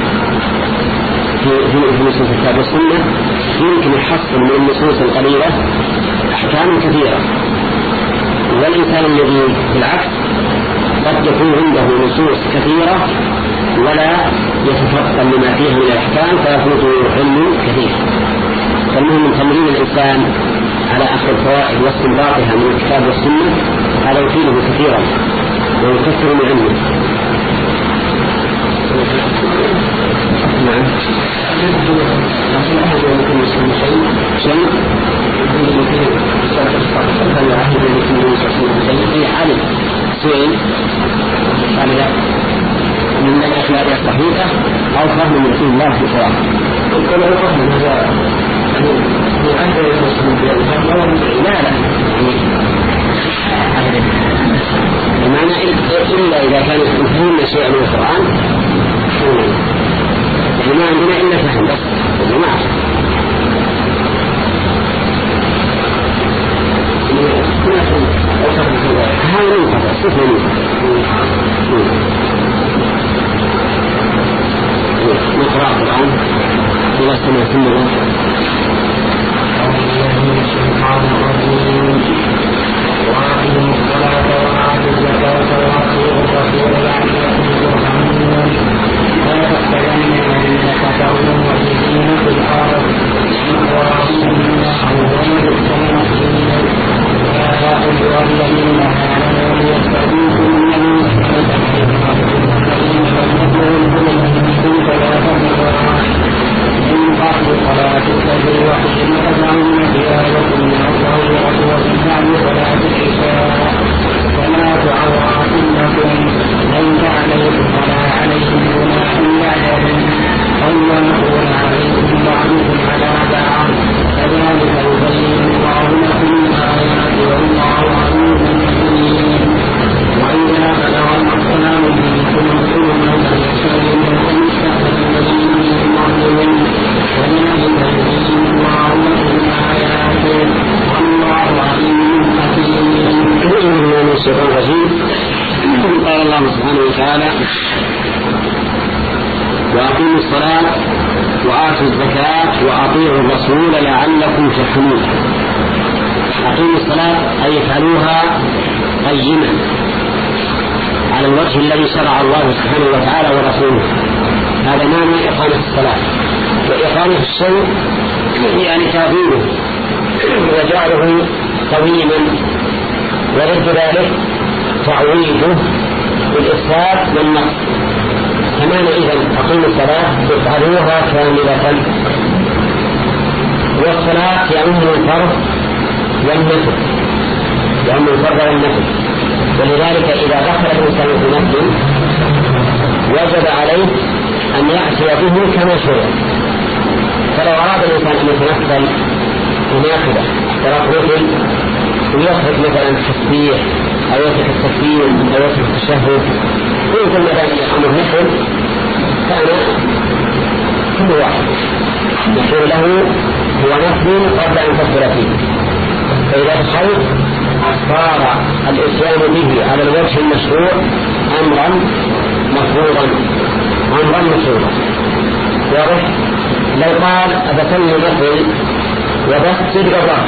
في نصوص الكتاب والسنة يمكن يحصل من النصوص القليلة أحكام كثيرة، والإنسان الذي بالعكس قد يكون عنده نصوص كثيرة ولا يتفطن لما فيها من الأحكام فيفوته علم كثير. فالمهم من تمرين الإنسان على أخذ الفوائد واستنباطها من الكتاب والسنة هذا يفيده كثيرا ويكثر من علمه. نعم. علم سئل قال لا من الأشياء الصحيحة أو فهم من رسول الله في القرآن. القرآن فهم هذا لا المعنى إلا إذا كان يفهم شيئا من القرآن ما عندنا إلا فهم بس ما هذا منقطع صفر نقرأ القرآن إذا سمعتم الله وأقيموا الصلاة وآتوا الزكاة وأطيعوا الرسول لعلكم ترحمون لا تحسبن الذين كفروا معجزين في الأرض وأطيعوا الله وبئس المصير يا أيها الذين آمنوا ليستغيثوا الذين من بعد صلاة الفجر وحين تدعون ثيابكم من الظهيرة ومن بعد صلاة العشاء صلاة عورات لكم ليس عليكم ولا عليهم جناح بعدهم طوافون عليكم بعضكم على بعض كذلك يبين الله لكم الآيات والله عليم حكيم. وإذا بلغ الأطفال منكم الحلم فليستأذنوا فليستأذنوا المعلمين كذلك يبين الله لكم آياته والله عليم حكيم. من الشيطان الرجيم. قال الله سبحانه وتعالى وأقيموا الصلاة وآتوا الزكاة وأطيعوا الرسول لعلكم ترحمون. أقيموا الصلاة أي افعلوها قيما على الوجه الذي شرع الله سبحانه وتعالى ورسوله. هذا معنى إقامة الصلاة. وإقامة الشيء يعني تعظيمه وجعله قويما، وضد ذلك تعويضه بالإفساد والنقص. كمان إذن أقيموا الصلاة افعلوها كاملة. والصلاة يعم الفرض والنفل، يعم الفرض والنفل. ولذلك إذا دخل الإنسان في نفل وجب عليه أن يأتي به كما شرع. فلو أراد الإنسان أن يتنفل بنافلة ورقبه ويخرج مثلا التسبيح أو يترك التكبير أو يترك التشهد ويقول مثلا الأمر نفل، فأنا كل واحد يقول له هو نفل قبل أن تدخل فيه. فإذا دخلت صار الإتيان به على الوجه المشروع أمرا مفروضا، أمرا مفروضا. واضح؟ لو قال أبتني نفل وبسجد بالرأس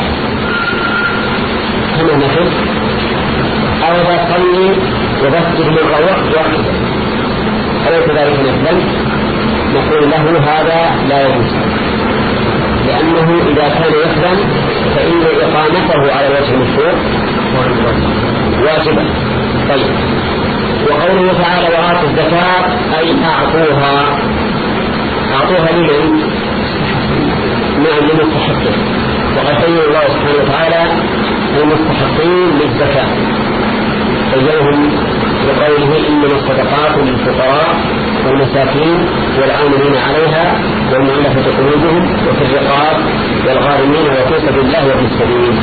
كما نفل، أو بصلي وبسجد بالرأس واحدة أليس ذلك نفلا؟ نقول له هذا لا يجوز، لأنه إذا كان يفلا فإن إقامته على وجه المشروع واجبة. طيب، وقوله تعالى وآتوا الزكاة أي أعطوها. أعطوها لمن؟ نعم للمستحقين. وقد بين الله سبحانه وتعالى المستحقين للزكاة بينهم بقوله إنما الصدقات للفقراء والمساكين والعاملين عليها والمؤلفة قلوبهم وفي الرقاب والغارمين وفي سبيل الله وفي السبيل.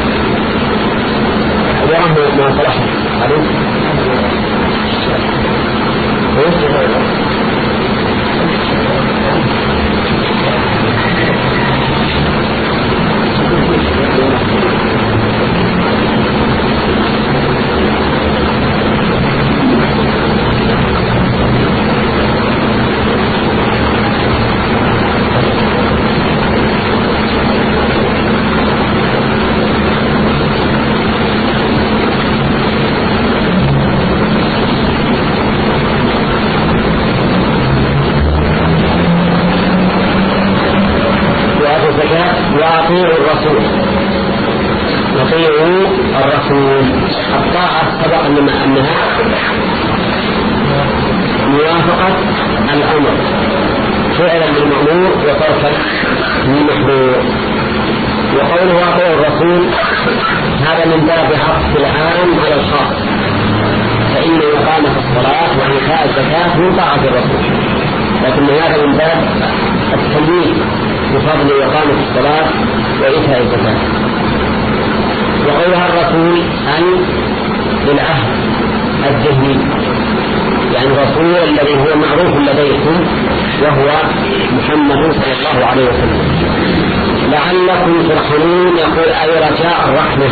ورحمة ما صلح عليه وأطيعوا الرسول. وأطيعوا الرسول. الطاعة سبق أنها موافقة الأمر، فعلا للمأمور وتركا للمحظور. وقوله أطيعوا الرسول هذا من باب عطف العام على الخاص، فإن إقامة الصلاة وإيتاء الزكاة من طاعة الرسول، لكن هذا من باب التمييز بفضل إقامة الصلاة وإيتاء الزكاة. وقولها الرسول أن للعهد الذهني، يعني الرسول الذي هو معروف لديكم وهو محمد صلى الله عليه وسلم. لعلكم ترحمون يقول أي رجاء الرحمة،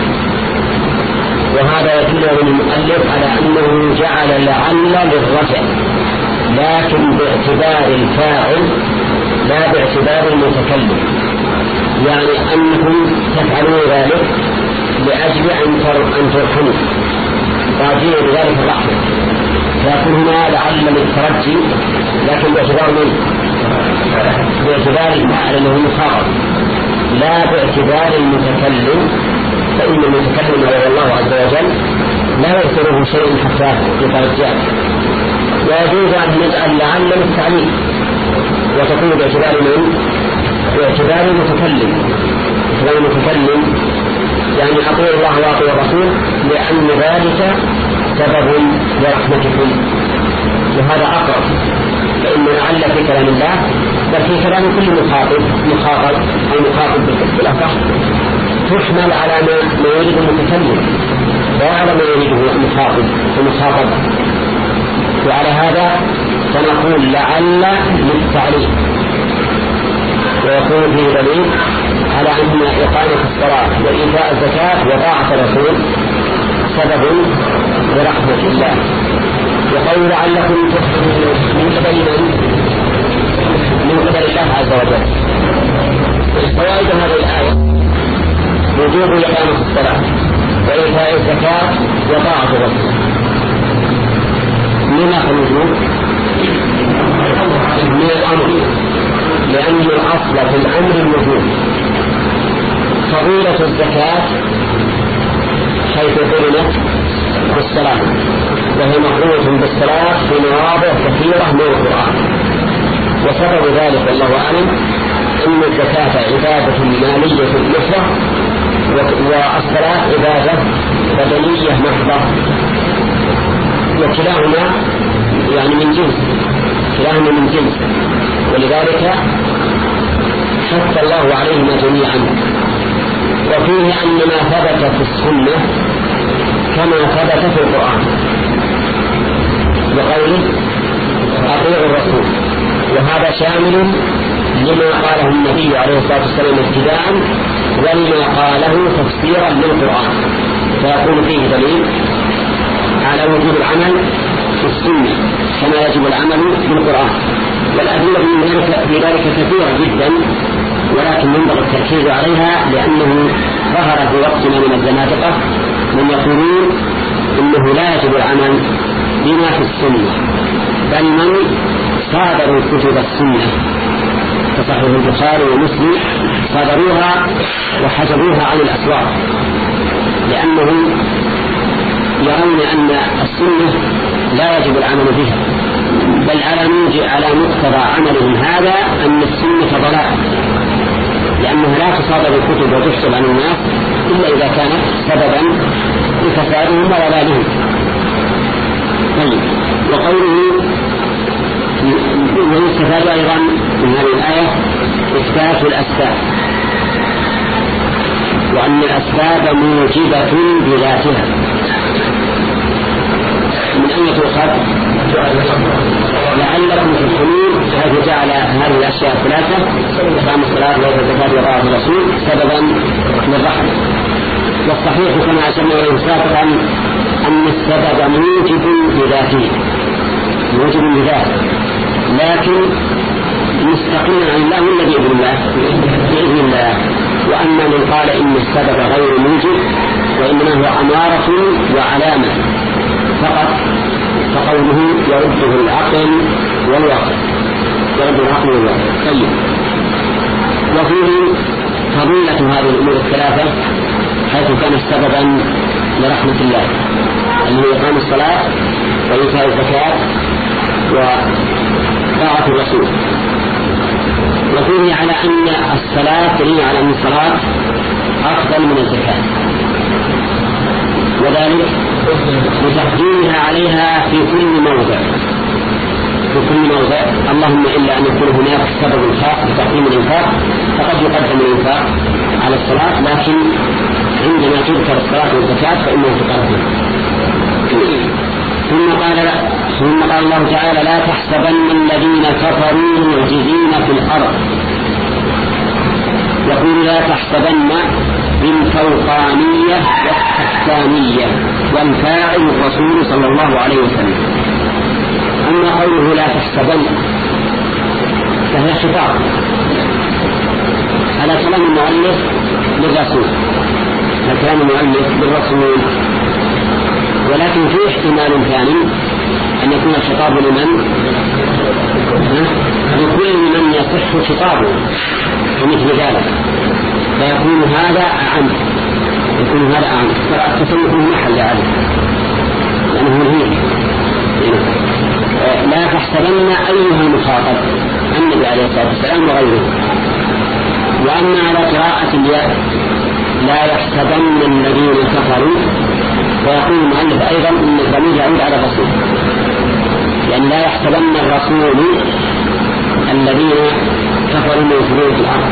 وهذا يدل من المؤلف على أنه جعل لعل للرجاء، لكن باعتبار الفاعل لا باعتبار المتكلم، يعني أنكم تفعلون ذلك لأجل أن ترحموا راجين بذلك الرحمة. لكن هنا لعل للترجي، لكن باعتبار من؟ باعتبار المعنى أنه مخاطب، لا باعتبار المتكلم، فإن المتكلم وهو الله عز وجل لا يذكره شيء حتى يترجع. ويجوز أن نجعل لعل للتعليم وتكون باعتبار من؟ باعتبار المتكلم. باعتبار المتكلم يعني أطيعوا الله وأطيعوا الرسول لأن ذلك سبب لرحمتكم، وهذا أقرب، فإن لعل في كلام الله بل في كلام كل مخاطب أو مخاطب بالأصح تحمل على ما يريد المتكلم لا على ما يريده المخاطب. وعلى هذا فنقول لعل للتعليم، ويكون فيه دليل على أن إقامة الصلاة وإيتاء الزكاة وطاعة الرسول سبب لرحمة الله. وقول لعلكم تفلحون من قدر الله عز وجل. فوائد هذه الآية وجوب إقامة الصلاة وإيتاء الزكاة وطاعة الرسول. لما الوجوب؟ من الأمر، لأن الأصل في الأمر الوجوب. فضيلة الزكاة حيث قرنت بالصلاة، وهي مقرونة بالصلاة في مواضع كثيرة من القرآن. وسبب ذلك والله أعلم أن الزكاة عبادة مالية محضة، والصلاة عبادة بدنية محضة، وكلاهما يعني من جنس، كلاهما من جنس، ولذلك حث الله عليهما جميعا. وفيه أن ما ثبت في السنة كما ثبت في القرآن، بقوله أطيعوا الرسول، وهذا شامل لما قاله النبي عليه الصلاة والسلام ابتداء ولما قاله تفسيرا للقرآن، فيكون فيه دليل على وجوب العمل في السنة كما يجب العمل في القرآن. والأدلة في ذلك كثيرة جدا، ولكن ينبغي التركيز عليها لأنه ظهر في وقتنا من الزنادقة من يقولون إنه لا يجب العمل بما في السنة، بل من صادروا كتب السنة كصحيح البخاري ومسلم صادروها وحجبوها عن الأسواق، لأنهم يرون أن السنة لا يجب العمل بها، بل على مقتضى عملهم هذا أن السنة ضلال، لأنها لا تصادر الكتب وتحسب عن الناس إلا إذا كانت سببا لفسادهم وضلالهم. طيب، وقوله ويستفاد أيضا من هذه الآية إثبات الأسباب، وأن الأسباب موجبة بذاتها. من أن يتوخذ لعلكم تدخلون حيث جعل هذه الأشياء الثلاثة إقام الصلاة والزكاة وطاعة الرسول سببا للرحمة. والصحيح كما أشرنا إليه سابقا أن السبب موجب بذاته، موجب بذاته، لكن مستقيم عن الله ولا بإذن الله. وأما من قال إن السبب غير موجب وإنما هو أمارة وعلامة فقط، فقوله يرده العقل والواقع، يرد العقل والواقع. طيب، وفيه فضيلة هذه الأمور الثلاثة حيث كانت سببا لرحمة الله، اللي هي إقام الصلاة وإيتاء الزكاة وطاعة الرسول. وفيه على أن الصلاة دليل على أن الصلاة أفضل من الزكاة، وذلك لتقديمها عليها في كل موضع، اللهم إلا أن يكون هناك سبب خاص لتقديم الإنفاق، فقد يقدم الإنفاق على الصلاة، لكن عندما تذكر الصلاة والزكاة فإنه تقدم. ثم قال الله تعالى لا تحسبن الذين كفروا معجزين في الأرض. يقول لا تحسبن بالفوقانية والتحتانية، والفاعل الرسول صلى الله عليه وسلم. أما قوله لا تحسبن فهي خطاب على كلام المؤلف للرسول، كلام المؤلف للرسول، ولكن في احتمال ثاني أن يكون الخطاب لكل من يصح خطابه ومثل ذلك، فيكون هذا أعم، فالتصرف من محل عليه لأنه هي لا تحسبن أيها المخاطب النبي عليه الصلاة والسلام وغيره. وأما على قراءة الياء لا يحسبن الذين كفروا، ويقول المؤلف أيضا أن الضمير يعود على الرسول، لأن لا يحسبن الرسول الذين كفروا موجودين في الأرض.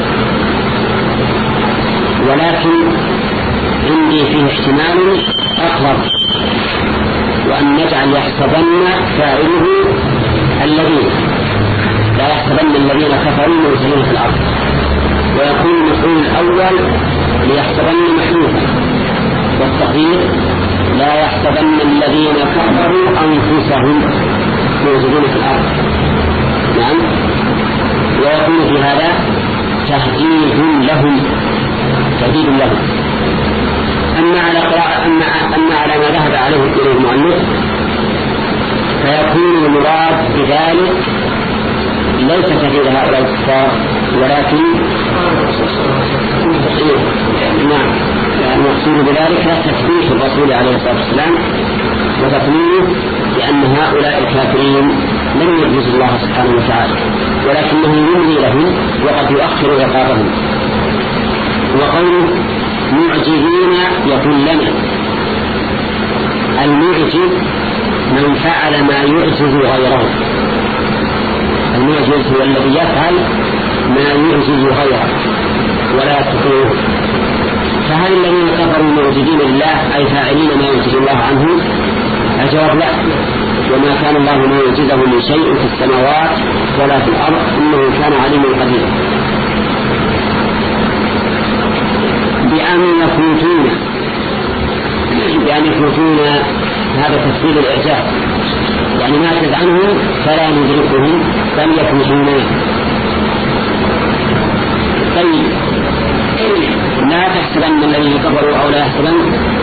ولكن عندي فيه احتمال أقرب، وأن نجعل يحسبن فاعله الذين، لا يحسبن الذين كفروا موجودين في الأرض، ويكون المفعول الأول ليحسبن محذوفا، والتقدير لا يحسبن الذين كفروا أنفسهم موجودين في الأرض. نعم. ويكون في هذا تهديد لهم. أما على ما ذهب عليه إليه المؤلف فيكون المراد بذلك ليس تهديد هؤلاء الكفار ولكن المقصود بذلك تثبيت الرسول عليه الصلاة والسلام وتقنينه بأن هؤلاء الكافرين لم يعجزوا الله سبحانه وتعالى ولكنه يملي لهم وقد يؤخر عقابهم. وقوله معجزين يقول لنا المعجز من فعل ما يعجز غيره. المعجز هو الذي يفعل ما يعجز غيره ولا يستطيعه. فهل الذين كفروا معجزين لله أي فاعلين ما يعجز الله عنه؟ الجواب لا. وما كان الله ليعجزه من شيء في السماوات ولا في الأرض إنه كان عليما قديرا. بأن يفوتون هذا تفصيل الإعجاز يعني ما تز عنهم فلا ندركهم بل يفوتون. طيب لا تحسبن الذين كفروا أو لا يحسبن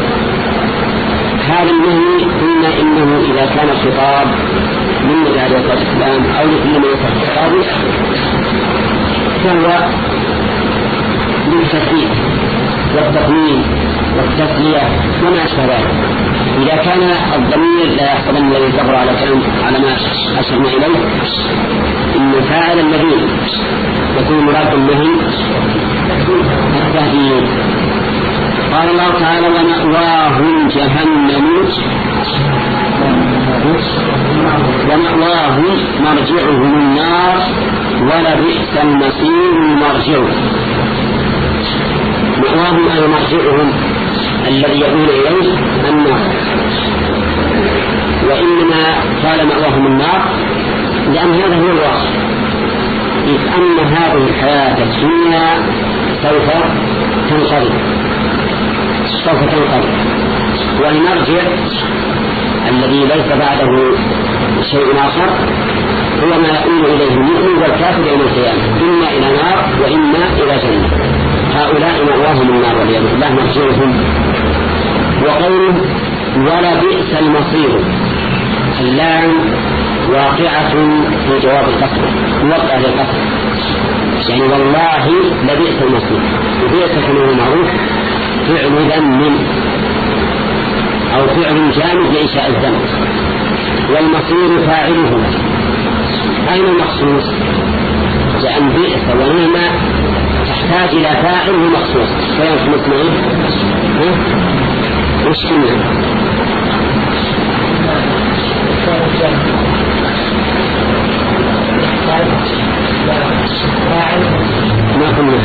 هذا النهي قلنا إنه إذا كان الخطاب من مجال الإسلام أو لكل من يصح خطابه فهو بالتثبيت والتقنين والتسلية وما أشبه ذلك. إذا كان الضمير لا يحسبن الذي كفر على ما أشرنا إليه إن فاعل الذي يكون مراد النهي التهديد. قال الله تعالى ومأواهم جهنم ومأواهم مرجعهم النار ولبئس المصير مرجعهم. مأواهم أي مرجعهم الذي يؤول إليه النار. وإنما قال مأواهم النار لأن هذا هو الواقع إذ أن هذه الحياة الدنيا سوف تنقضي والمرجع الذي ليس بعده شيء آخر هو ما يؤول إليه المؤمن والكافر يوم القيامة إما إلى نار وإما إلى جنة. هؤلاء مأواهم النار والعياذ بالله مرجعهم. وقوله ولبئس المصير اللام واقعة في جواب القسم موقع للقسم يعني والله لبئس المصير. وبئس كما معروف فعل ذم أو فعل جامد لإنشاء الذنب والمصير فاعله. أين المخصوص؟ لأن بئس ونعمة تحتاج إلى فاعل مخصوص فيكون اسمه وش كنا ما قلنا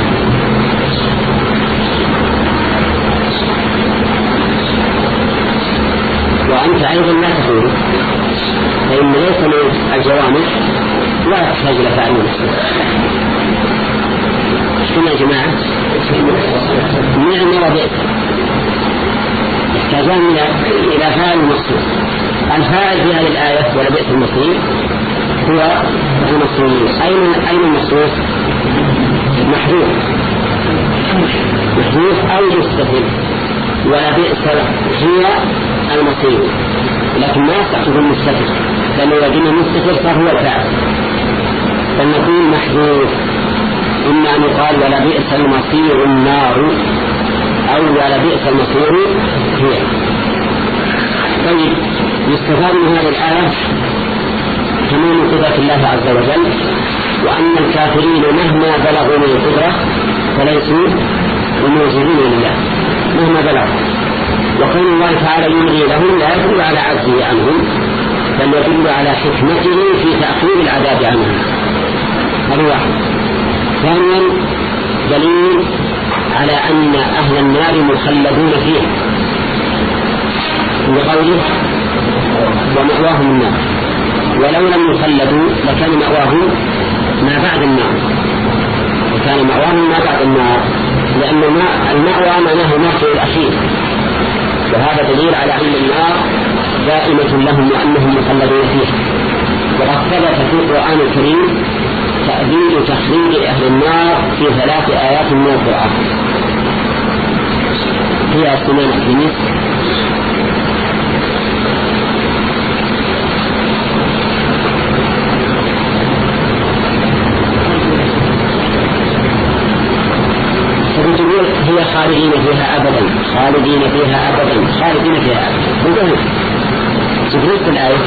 وأنت أيضا لا تقول فإن ليس من الجوامع لا تحتاج إلى فاعل مخصوص. كنا يا جماعة نعم وبئس يحتاجان إلى فاعل مخصوص. الفاعل في هذه الآية ولبئس المصير هو المصير. أين المخصوص؟ محذوف أو مستفيد. ولبئس هي المصير لكن ما يستحق المستفيد لأنه يجب المستفيد فهو الفاعل فالمصير محذوف. إما أن يقال ولبئس المصير النار أو ولبئس المصير هي. طيب يستفاد من هذه الآية تمام قدرة الله عز وجل وأن الكافرين مهما بلغوا من القدرة فليسوا بموجودين لله مهما بلغوا. وقول الله تعالى يملي لهم لا يدل على عجزه عنهم بل يدل على حكمته في تأخير العذاب عنهم. هذا واحد. ثانيا دليل على أن أهل النار مخلدون فيه بقوله ومأواهم النار. ولو لم يخلدوا لكان مأواهم ما بعد النار وكان مأواهم ما بعد النار لأن المأوى معناه المرجع الأخير وهذا دليل على أن النار دائمة لهم وأنهم مخلدون فيه. وقد ثبت في القرآن الكريم تأديب تخليد أهل النار في 3 آيات من القرآن فيها سنان الحديث فتقول هي خالدين فيها أبدا خالدين فيها أبدا خالدين فيها أبدا تقول في الآية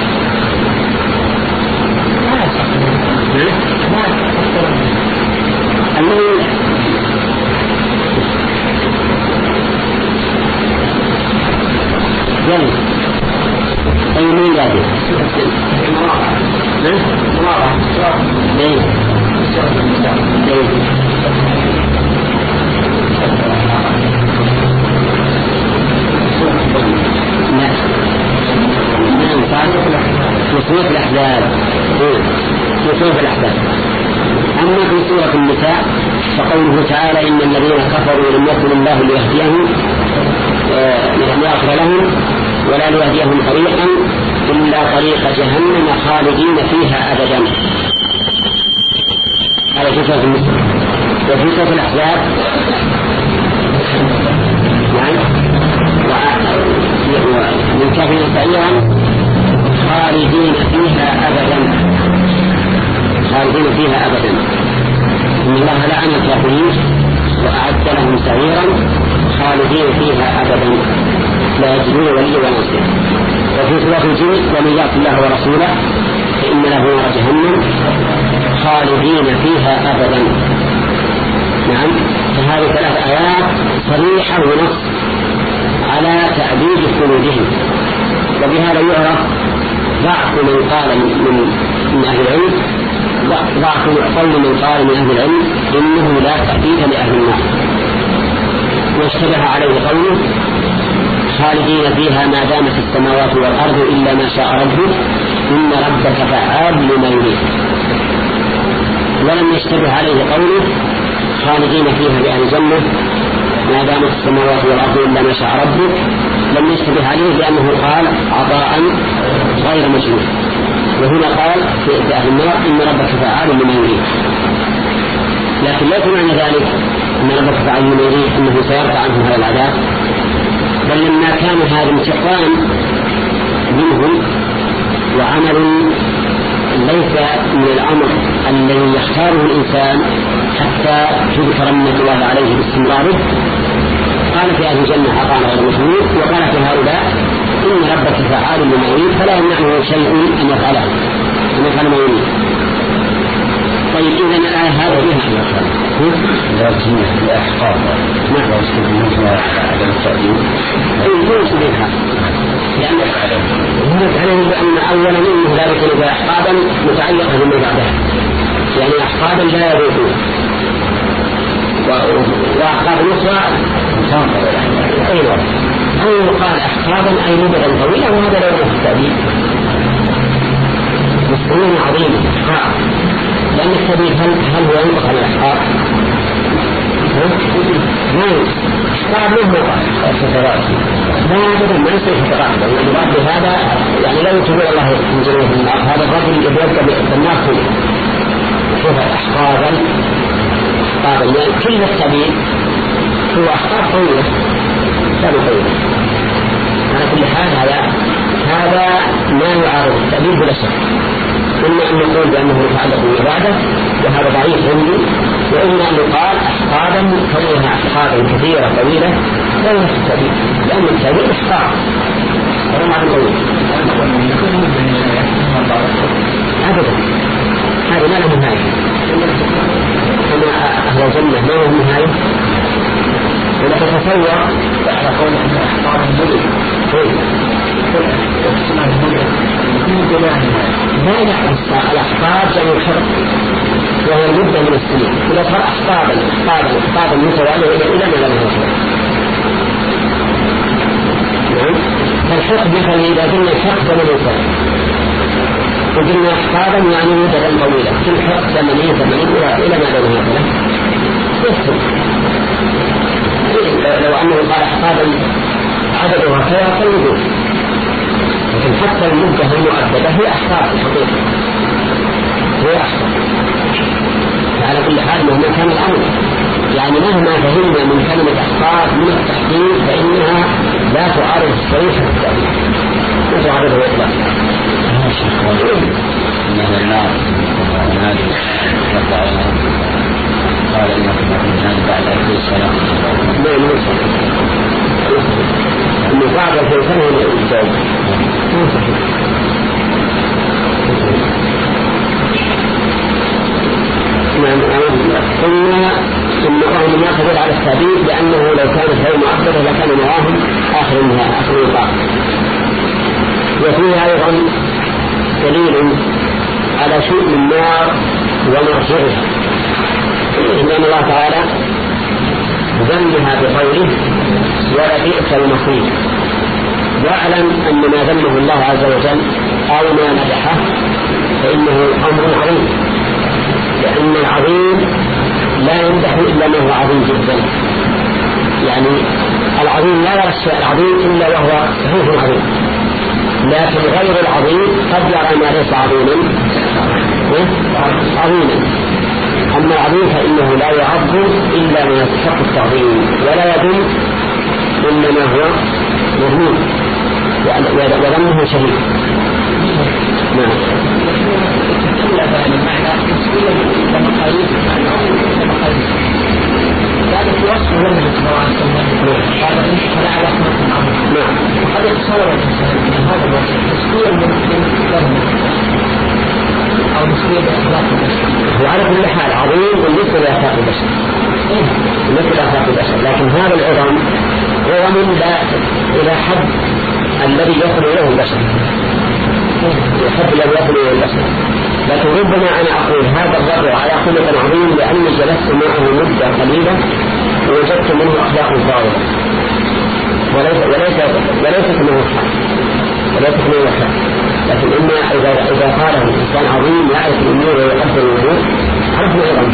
يلا أي مين قادر في الأحزاب في سورة الأحزاب. أما في سورة النساء فقوله تعالى إن الذين كفروا لم يكن الله ليهديهم لم يغفر لهم ولا ليهديهم طريقا إلا طريق جهنم خالدين فيها أبدا. هذا في سورة النساء. وفي سورة الأحزاب من كافر سعيرا خالدين فيها أبدا خالدين فيها أبدا. إن الله لعن الكافرين وأعد لهم سعيرا خالدين فيها أبدا لا يجدون ولي ولا نصير. وفي سورة الجن ومن يعص الله ورسوله فإن له نار جهنم خالدين فيها أبدا. نعم. فهذه 3 آيات صريحة ونص على تأبيد خلودهم. وبهذا يعرف ضعف من قال من أهل العلم ضعف قول من قال من أهل العلم إنه لا تأبيد لأهل النار. واشتبه عليه قوله خالدين فيها ما دامت السماوات والأرض إلا ما شاء ربك إن ربك فعال لما يريد. ولم يشتبه عليه قوله خالدين فيها بأهل الجنة ما دامت السماوات والأرض إلا ما شاء ربك. لم يشتبه عليه لأنه قال عطاء غير مشروع. وهنا قال في أهل النار إن ربك فعال لما يريد. لكن لا معنى ذلك إن ربك فعال لما يريد أنه سيرفع عنهم هذا العذاب، بل لما كان هذا انتقام منهم وعمل ليس من الأمر الذي يختاره الإنسان حتى تذكر منة الله عليه باستمراره. قال في أهل الجنة عطاء غير مشروع، وقال في هؤلاء إن ربك فعال لما يريد فلا يمنعه شيء أن يفعله ما يريد. طيب إذا الآية هذا فيها لكن الأحقاب نعم على التأديب يوصل بها لأن هناك عليه بأن أولا إنه لا يكون بأحقابا متعلقة بما بعدها، يعني أحقابا لا يذوقون وأحقاب أخرى أيضا أو يقال أحقابا أي مدة طويلة، وهذا لا يوجد التأديب مسؤولين عظيمة أحقاب. لأن التأديب هل هو ينطق على الأحقاب؟ أحقاب له فترات لا أبدا ما يصير فترات. المراد بهذا يعني لا يتبع الله ينزله في النار. هذا الرجل يبدأ بالنار كله شوف أحقابا يعني كل التأديب هو أحقاب طويلة لا طويلة. على كل حال هذا ما يعارض التأديب بلا شك. إما أن نقول بأنه يتعلق بالعبادة وهذا ضعيف عندي، وإما أن يقال أحقابا كونها أحقابا كثيرة طويلة لا ينفع التأديب، لأن التأديب أحقاب هذا معنى طويل أبدا. هذا ما له نهاية. أما أهل الجنة ما له نهاية. ولا تتصور على قول أحقاب المدن لا يحدث الأحقاب جمع الحرق وهي المدة من السنين. إذا صار أحقابا متوالية إلى ما لا نهاية. فالحق مثلا إذا قلنا الحق زمن الإنسان وقلنا أحقابا يعني مدة طويلة في الحق زمنين إلى ما لا نهاية يحصل. لو أنه قال أحقابا عددها فيها قلبه، لكن حتى المدة المؤبدة هي أحقار في الحقيقة، هي أحقار. فعلى كل حال مهما كان الأمر، يعني مهما فهمنا من كلمة أحقار من التحديد فإنها لا تعارض الصريح في التأويل، لا تعارض الإطلاق. إنه النار هذه قال إنكم الإنسان بعد 20 سنة لا يوصل إنه بعد 20 سنة الإنسان قلنا إن نراهم ما تدل على التعبيد لأنه لو كانت غير معبدة لكان نراهم آخر النهاية آخر الوقاء. وفيها أيضا دليل على شؤم النار ومرجعها، إن الله تعالى ذمها بقوله ولبئس المصير. واعلم أن ما ذمه الله عز وجل أو ما مدحه فإنه أمر عظيم، لأن العظيم لا يمدح إلا ما هو عظيم جدا. يعني العظيم لا يرى الشيء العظيم إلا وهو صحيح عظيم، لكن غير العظيم قد يرى ما ليس عظيما عظيما. أما العظيم فإنه لا يعظ إلا ما يستحق التعظيم ولا يدل إنما هو مذموم وذمه شديد. نعم. ذلك وصف لم وقد يتصور هذا الوصف مسؤول من أو مسؤول بأخلاق البشر. وعلى كل حال عظيم بالنسبة لأخلاق البشر، بالنسبة لأخلاق البشر، لكن هذا العظم عظم إلى حد الذي يصل إليه البشر، الحد الذي يصل إليه البشر. لكن ربما أنا أقول هذا الرجل على خلق عظيم لأني جلست معه مدة قليلة ووجدت منه أخلاق فاضلة وليست منه الحق، لكن إما إذا قاله إنسان عظيم يعرف الأمور ويقدر الأمور عرفنا أيضا.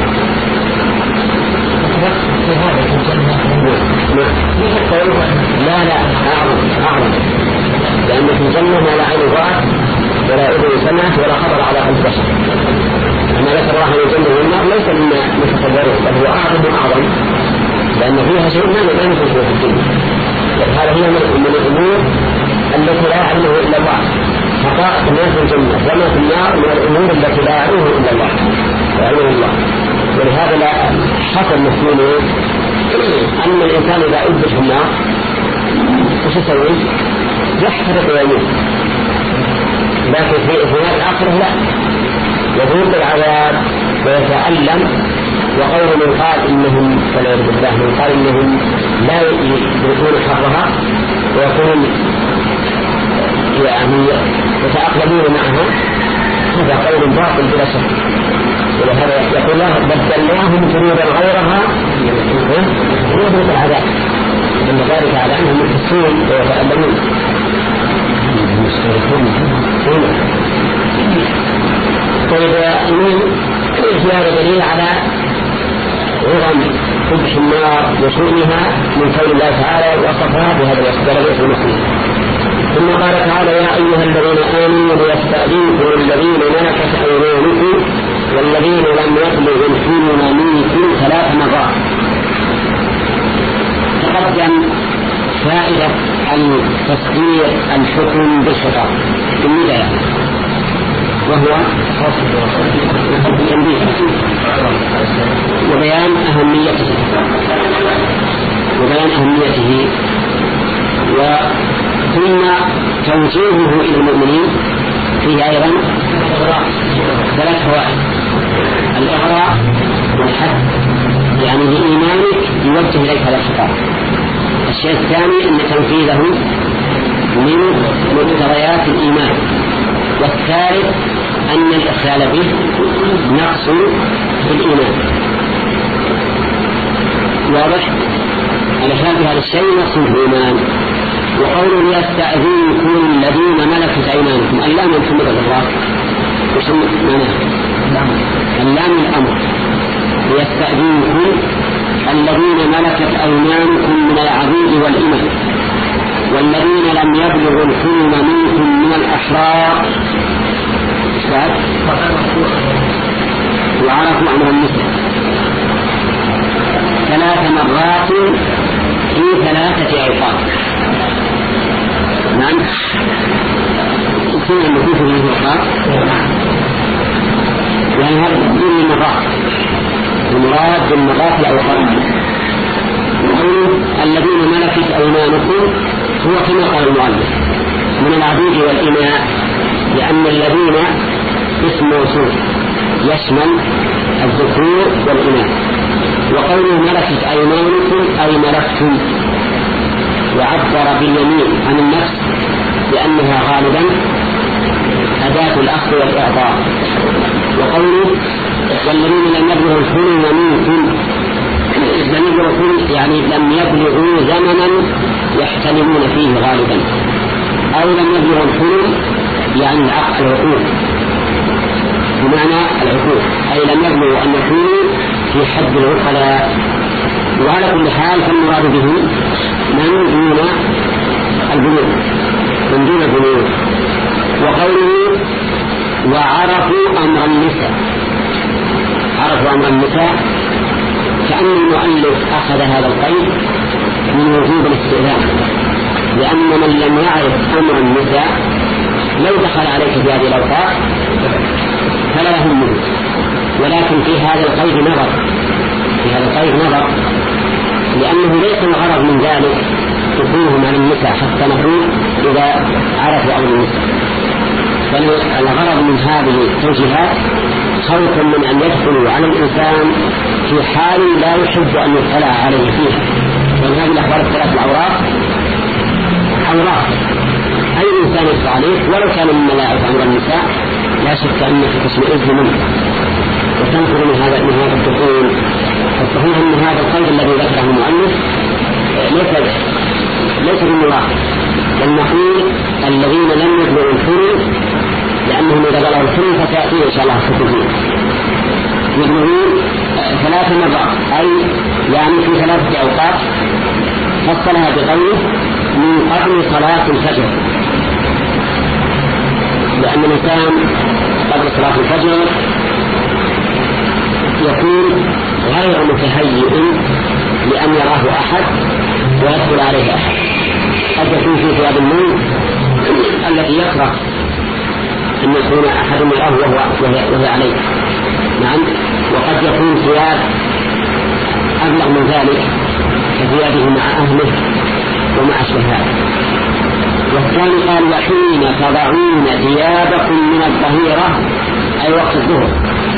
لا أعظم، لأن في الجنة ما لا عين رأت ولا أذن سمعت ولا خطر على قلب بشر. أما ذكر الله عن الجنة والنار ليس مما نتصوره، بل هو أعظم لأن فيها شيء ما نفسه في الدنيا. هذا هي من الأمور التي لا يعلمه إلا الله، حقائق الناس في الجنة وما في النار من الأمور التي لا يعلمه إلا الله ويعلمه الله. ولهذا لا حصل مسؤولين أن الإنسان إذا أدت في النار وش يسوي؟ يحترق ويموت، لكن في نار الآخرة لا، يذوق العذاب ويتألم. وقول من قال إنهم فلا يرد الله من قال إنهم لا يدركون حرها ويكون يعني يتأقلمون معها، هذا قول باطل بلا شك. ولهذا يقول الله بدلناهم جنودا غيرها يذوق العذاب، إن ذلك على أنهم يحسون ويتألمون. طيب في هذا دليل على عظم قبح النار وشؤمها من قول الله تعالى وصفها بهذا الوصف ليس المسلم. ثم قال تعالى يا أيها الذين آمنوا ليستأذنكم الذين ملكت أيمانكم والذين لم يبلغوا الحلم منكم 3 مرات. تقدم فائدة تصدير الحكم بالخطاب بالنداء وهو التنبيه وبيان أهميته ثم توجيهه إلى المؤمنين فيه أيضا 3 فوائد. الإغراء والحث، يعني بإيمانك يوجه إليك هذا الخطاب. الشيء الثاني أن تنفيذه من مقتضيات الإيمان. والثالث أن الإخلال به نقص في الإيمان. واضح؟ الإخلال بهذا الشيء نقص في الإيمان. وقول يستأذنكم الذين ملكت أيمانكم، اللام محمد الله وش معناه؟ اللام الأمر. يستأذنكم الذين ملكت أيمانكم من العبيد والإمام، والذين لم يبلغوا الحلم منكم من الأحرار وعرفوا أمر النساء 3 مرات في 3 أوقات. نعم كل النفوس في الأوقات يعني هذا كل المرات، المراد بالمرات الأوقات. الذين ملكت أيمانكم هو كما قال المؤلف من العبيد والإماء، لأن الذين اسم موصول يشمل الذكور والإناث. وقوله ملكت أيمانكم أي ملكتم، وعبر باليمين عن النفس لأنها غالبا أداة الأخذ والإعطاء. وقوله والذين لم يبلغوا الحلم منكم، لم يبلغوا يعني لم يبلغوا زمنا يحتلمون فيه غالبا، أو لم يبلغوا الحلم يعني العقول بمعنى العقول، أي لم يبلغوا أن يكونوا في حد العقلاء. وعلى كل حال فالمراد به من دون البلوغ، من دون البلوغ. وقوله وعرفوا أمر النساء، عرفوا أمر النساء كأن المؤلف أخذ هذا القيد من وجوب الاستئذان، لأن من لم يعرف أمر النساء لو دخل عليك في هذه الأوقات فلا يهمه. ولكن في هذا القيد نظر، في هذا القيد نظر، لأنه ليس الغرض من ذلك دخولهم على النساء حتى نقول إذا عرفوا أمر النساء، بل الغرض من هذه التوجيهات خوفا من أن يدخلوا على الإنسان في حال لا يحب أن يطلع عليه فيها. ومن هذه الأخبار الثلاث العورات عورات أي إنسان يدخل عليه ولو كان من ملاعب أمر النساء لا شك أنك تشمئز منه وتنفر من هذا الدخول. فالصحيح أن هذا القيد الذي ذكره المؤلف ليس بالمراد، بل نقول الذين لم يبلغوا الحلم، لأنهم إذا بلغوا الحلم فتأتي إن شاء الله الحكم يبلغون 3 مرات، أي يعني في 3 أوقات. فصلها بقوله من قبل صلاة الفجر، لأن الإنسان قبل صلاة الفجر يكون غير متهيئ لأن يراه أحد ويدخل عليه أحد. قد يكون في ثياب النوم الذي يكره أن يكون أحد يراه وهو عليه. نعم. وقد يكون ثياب أبلغ من ذلك كثيابه مع أهله ومع أشبهه. والثاني قال وحين تضعون ثيابكم من الظهيرة أي وقت الظهر،